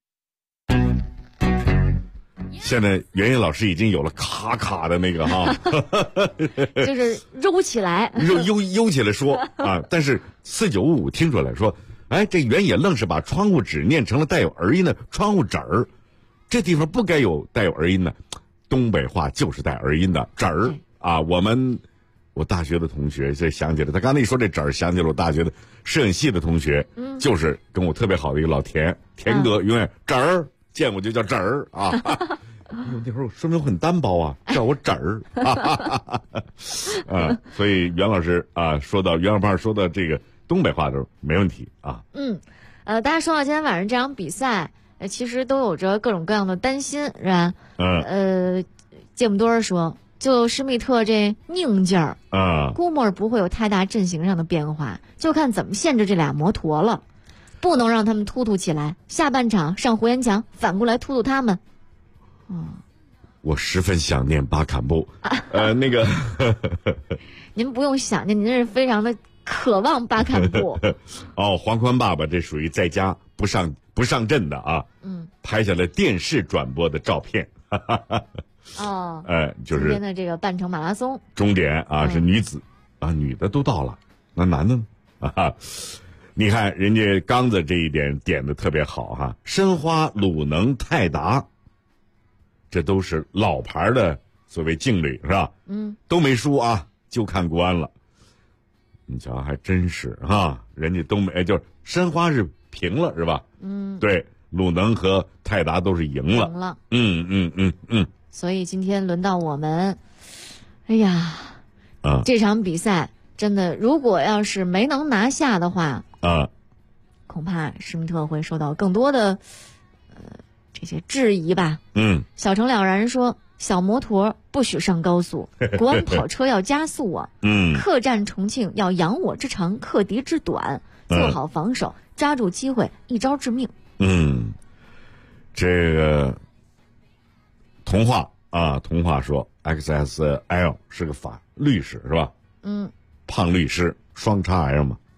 现在袁岳老师已经有了卡卡的那个就是揉起来， 悠起来说啊。但是4955听出来说，哎，这袁野愣是把窗户纸念成了带有儿音的窗户纸儿，这地方不该有带有儿音的，东北话就是带儿音的纸儿啊。我大学的同学这想起来，他刚才一说这纸儿，想起了我大学的摄影系的同学，就是跟我特别好的一个老田哥，永远纸儿见我就叫纸儿啊。那会儿说明我很单薄啊，叫我纸儿所以袁老师啊，袁老胖说到这个东北话的时候没问题啊。 大家说到今天晚上这场比赛，其实都有着各种各样的担心，是吧？芥末多说，就施密特这拧劲儿，估摸着不会有太大阵型上的变化，就看怎么限制这俩摩托了，不能让他们突起来，下半场上胡延强，反过来突他们。 我十分想念巴坎布，那个您不用想念，您是非常的渴望巴坎布。 黄宽爸爸这属于在家不上阵的啊，拍下了电视转播的照片。就是今天的这个半程马拉松终点啊，是女子啊，女的都到了，那男的呢？你看人家刚子这一点点的特别好哈，申花、鲁能、泰达。这都是老牌的所谓劲旅是吧？都没输啊，就看国安了。你瞧，还真是啊，人家都没，就是申花是平了是吧？对，鲁能和泰达都是赢了。 所以今天轮到我们，哎呀，这场比赛真的，如果要是没能拿下的话，恐怕施密特会受到更多的这些质疑吧。小程了然说，小摩托不许上高速，国安跑车要加速啊。客战重庆要扬我之长，克敌之短，做好防守，抓住机会，一招致命。 这个童话说 XSL 是个法律师是吧？胖律师双叉 L 嘛，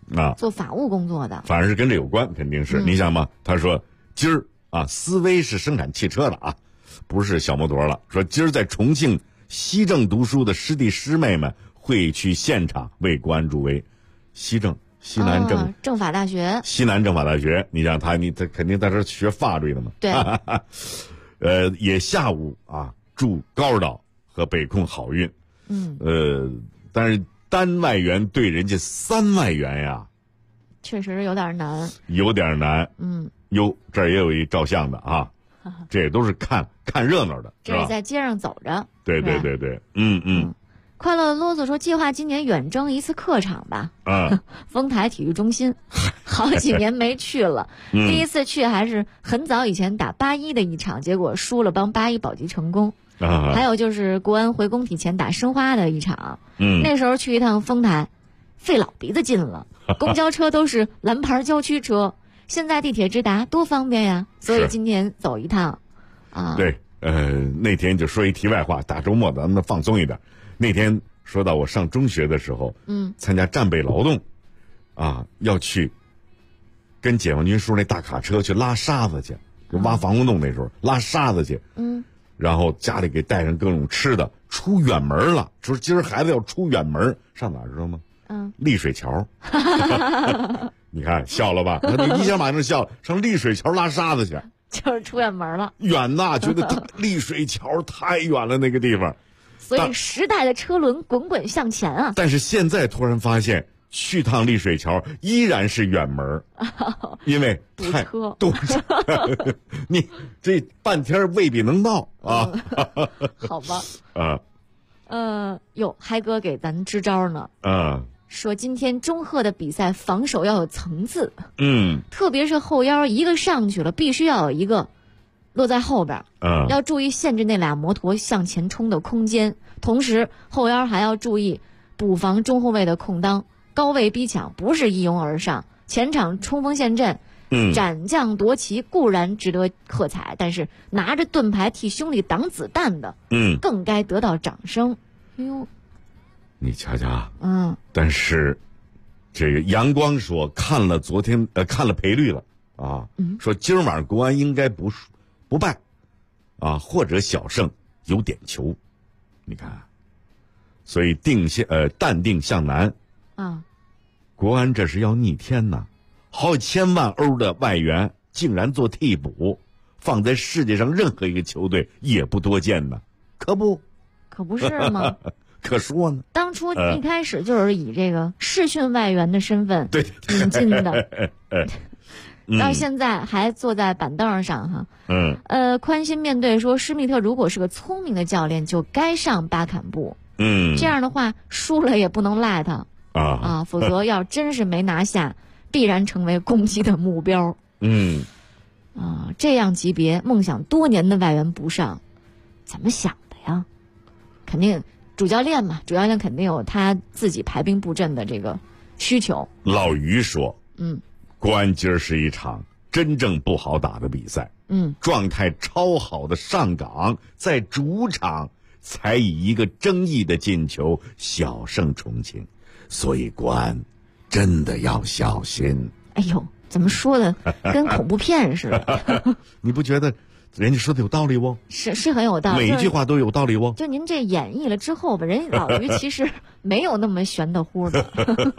啊， 做法务工作的， 反正是跟这有关，肯定是。你想嘛，他说今儿啊，思威是生产汽车的啊，不是小摩托了。说今儿在重庆西政读书的师弟师妹们会去现场为国安助威。西南政法大学， 西南政法大学，你想他肯定在这学法律的嘛？ 对。 也下午啊，祝高指导和北控好运。但是单外援对人家3外援呀， 确实有点难。 有点难。哟，这儿也有一照相的啊，这也都是看热闹的。 这是在街上走着。 对。 快乐啰嗦说，计划今年远征一次客场吧。丰台体育中心，好几年没去了。第一次去还是很早以前打81的一场，结果输了，帮81保级成功。还有就是国安回工体前打申花的一场。那时候去一趟丰台，费老鼻子劲了，公交车都是蓝牌郊区车，现在地铁直达多方便呀。所以今年走一趟啊。 对，那天就说一题外话，大周末咱们放松一点。那天说到我上中学的时候，参加战备劳动，啊，要去跟解放军叔那大卡车去拉沙子去，就挖防空洞那时候拉沙子去，然后家里给带上各种吃的，出远门了。说今儿孩子要出远门，上哪儿知道吗？丽水桥。你看笑了吧？你一下马上笑，上丽水桥拉沙子去， 就是出远门了。 远呐，觉得丽水桥太远了那个地方。 所以时代的车轮滚滚向前啊！ 但是现在突然发现，去趟丽水桥依然是远门，因为太堵车，你这半天未必能到啊。 好吧。嗨哥给咱支招呢。说今天中赫的比赛防守要有层次。特别是后腰一个上去了，必须要有一个落在后边，要注意限制那俩摩托向前冲的空间，同时后腰还要注意补防中后卫的空当，高位逼抢不是一拥而上，前场冲锋陷阵，斩将夺旗固然值得喝彩，但是拿着盾牌替兄弟挡子弹的，更该得到掌声。哎呦， 你瞧瞧，但是这个阳光说看了赔率了啊，说今儿晚上国安应该不败，啊，或者小胜有点球，你看，所以淡定向南啊， 国安这是要逆天呐，好几千万欧的外援竟然做替补，放在世界上任何一个球队也不多见呢，可不是吗？ 可说呢， 当初一开始就是以这个试训外援的身份引进的。到现在还坐在板凳上哈。宽心面对说，施密特如果是个聪明的教练，就该上巴坎布。这样的话输了也不能赖他啊，否则要真是没拿下，必然成为攻击的目标。这样级别梦想多年的外援不上，怎么想的呀？肯定主教练肯定有他自己排兵布阵的这个需求。 老于说，国安今儿是一场真正不好打的比赛，状态超好的上港在主场才以一个争议的进球小胜重庆，所以国安真的要小心。 哎呦，怎么说的跟恐怖片似的？ 你不觉得人家说的有道理不？ 是很有道理， 每一句话都有道理不？ 就您这演绎了之后吧，人家老于其实没有那么玄的乎的。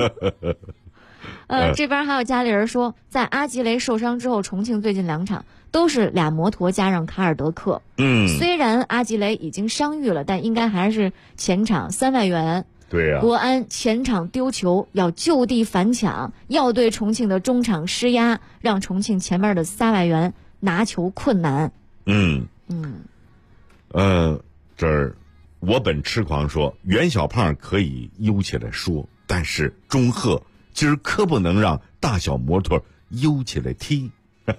这边还有家里人说，在阿吉雷受伤之后，重庆最近2场都是俩摩托加上卡尔德克。虽然阿吉雷已经伤愈了，但应该还是前场3外援。 对呀， 国安前场丢球要就地反抢，要对重庆的中场施压，让重庆前面的3外援拿球困难。 这儿我本痴狂说，袁小胖可以悠起来说，但是中赫今儿可不能让大小摩托悠起来踢。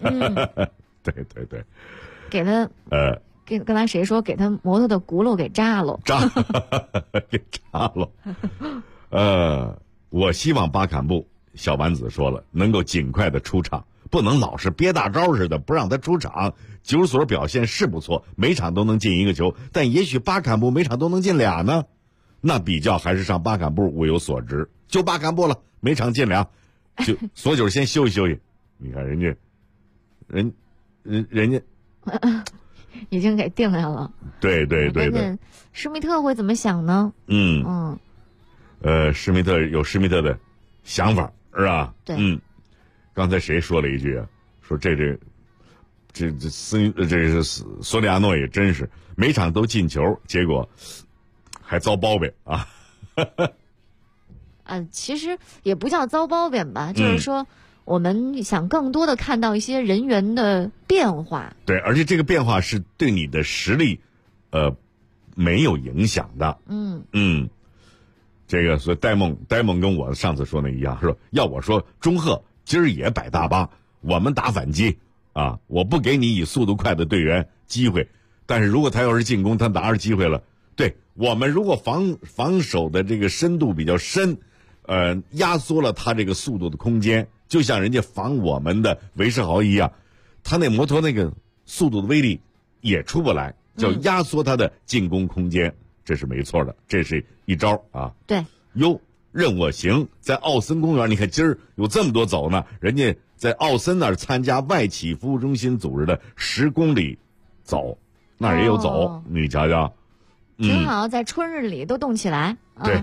对， 给他跟刚才谁说给他摩托的轱辘给扎了？ 给扎了。我希望巴坎布小丸子说了能够尽快的出场，不能老是憋大招似的不让他出场。九所表现是不错，每场都能进1个球，但也许巴坎布每场都能进俩呢。那比较还是上巴坎布物有所值，就巴坎布了，每场进俩。 就索九先休息休息。你看人家已经给定下了。 对。 施密特会怎么想呢？ 施密特有施密特的想法，是吧？ 对。 刚才谁说了一句啊？说这是索里亚诺也真是每场都进球，结果还遭褒贬啊。 其实也不叫遭褒贬吧，就是说我们想更多的看到一些人员的变化。 对，而且这个变化是对你的实力没有影响的。这个所以呆梦跟我上次说那一样，说要我说中赫今儿也摆大巴，我们打反击啊，我不给你以速度快的队员机会，但是如果他要是进攻，他拿着机会了，对我们如果防守的这个深度比较深，压缩了他这个速度的空间，就像人家防我们的韦世豪一样，他那摩托那个速度的威力也出不来，叫压缩他的进攻空间，这是没错的，这是一招啊。 对， 任我行，在奥森公园，你看今儿有这么多走呢，人家在奥森那儿参加外企服务中心组织的10公里走，那儿也有走，你瞧瞧， 挺好，在春日里都动起来。 对，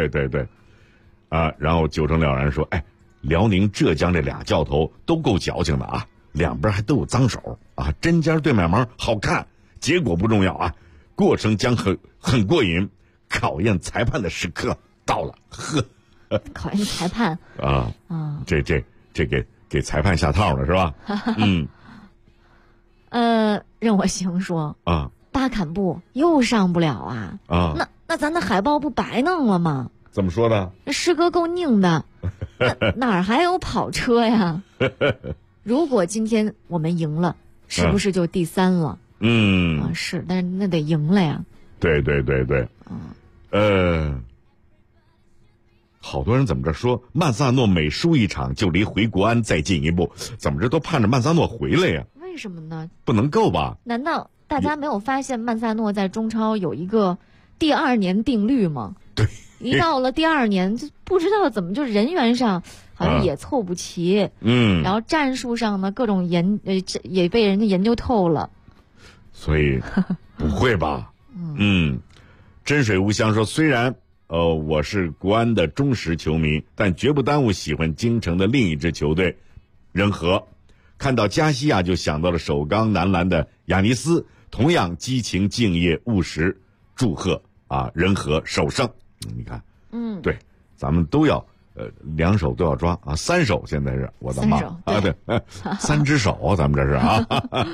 然后九成了然说，辽宁浙江这俩教头都够矫情的啊，两边还都有脏手啊，针尖对麦芒，好看，结果不重要啊，过程将很过瘾，考验裁判的时刻到了， 考验裁判这给裁判下套了是吧？ 任我行说巴坎布又上不了啊，那咱的海豹不白弄了吗？ 怎么说的？ 师哥够拧的，哪儿还有跑车呀？如果今天我们赢了，是不是就第3了？是，但是那得赢了呀。 对，好多人怎么着说曼萨诺每输一场就离回国安再进一步，怎么着都盼着曼萨诺回来呀？ 为什么呢？ 不能够吧？ 难道大家没有发现曼萨诺在中超有一个第2年定律吗？ 对， 一到了第2年，就不知道怎么就人员上好像也凑不齐，然后战术上呢各种也被人家研究透了， 所以不会吧？真水无香说，虽然我是国安的忠实球迷，但绝不耽误喜欢京城的另一支球队仁和。看到加西亚就想到了首钢男篮的亚尼斯，同样激情敬业务实，祝贺仁和首胜。你看，对，咱们都要2手都要抓啊，3手现在是我的妈啊，对，3只手，咱们这是啊，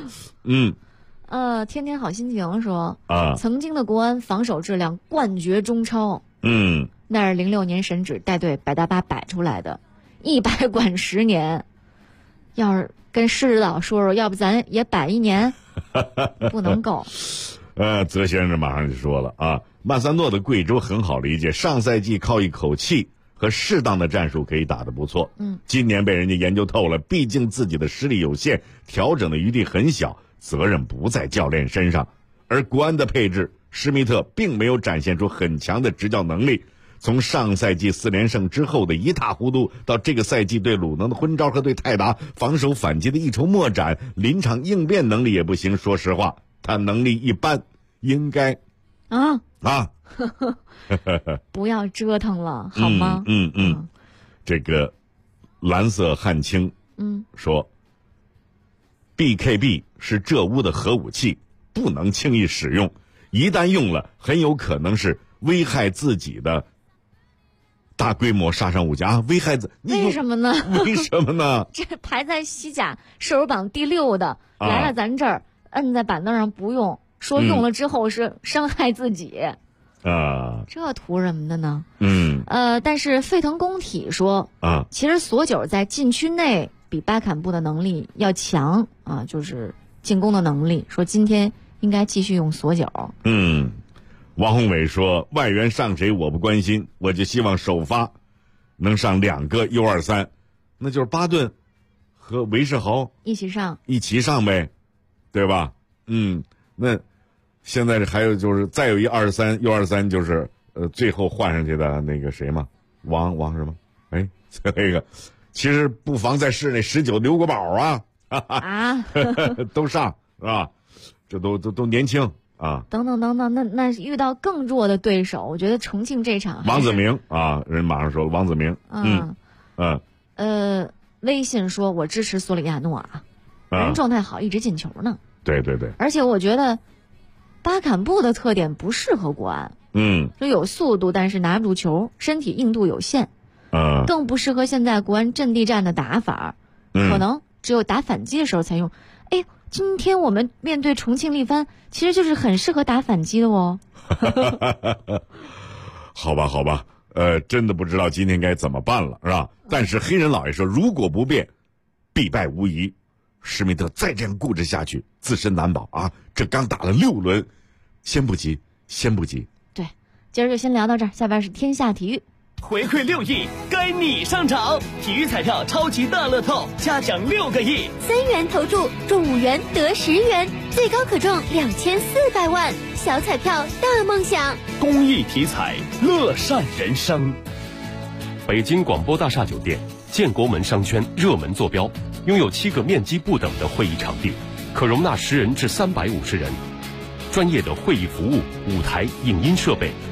天天好心情说曾经的国安防守质量冠绝中超，那是06年沈指带队摆大巴摆出来的，100管10年，要是跟施指导说，要不咱也摆1年，不能够。 泽先生马上就说了曼萨诺的贵州很好理解，上赛季靠一口气和适当的战术可以打得不错，今年被人家研究透了，毕竟自己的实力有限，调整的余地很小，责任不在教练身上。而国安的配置，施密特并没有展现出很强的执教能力，从上赛季4连胜之后的一塌糊涂，到这个赛季对鲁能的昏招和对泰达防守反击的一筹莫展，临场应变能力也不行，说实话他能力一般，应该不要折腾了好吗？ 这个蓝色汉青说 BKB 是浙乌的核武器，不能轻易使用，一旦用了很有可能是危害自己的大规模杀伤武器危害为什么呢？ 为什么呢？ 这排在西甲射手榜第6的来了咱这儿摁在板凳上不用，说用了之后是伤害自己这图什么的呢？但是沸腾工体说其实索九在禁区内比巴坎布的能力要强就是进攻的能力，说今天应该继续用索九。 王宏伟说外援上谁我不关心，我就希望首发能上2个 U23， 那就是巴顿和韦世豪一起上呗，对吧？那现在还有就是再有一23 U23， 就是最后换上去的那个谁嘛，王什么？最后一个其实不妨在室内19留个宝啊，都上是吧？这都年轻啊。 等等，那遇到更弱的对手，我觉得重庆这场王子明啊，人马上说王子明， 微信说我支持索里亚诺啊，人状态好，一直进球呢。 对， 而且我觉得巴坎布的特点不适合国安，就有速度，但是拿不住球，身体硬度有限，更不适合现在国安阵地战的打法，可能只有打反击的时候才用。哎，今天我们面对重庆力帆，其实就是很适合打反击的哦。 好吧，真的不知道今天该怎么办了，是吧？但是黑人老爷说，如果不变，必败无疑。施密特再这样固执下去，自身难保啊！这刚打了6轮，先不急。 对，今儿就先聊到这儿，下边是天下体育。 回馈6亿，该你上场！体育彩票超级大乐透，嘉奖6个亿 ，3元投注中5元得10元，最高可中2400万。小彩票大梦想， 公益体彩，乐善人生。 北京广播大厦酒店，建国门商圈热门坐标，拥有7个面积不等的会议场地，可容纳10人至350人。专业的会议服务、舞台、影音设备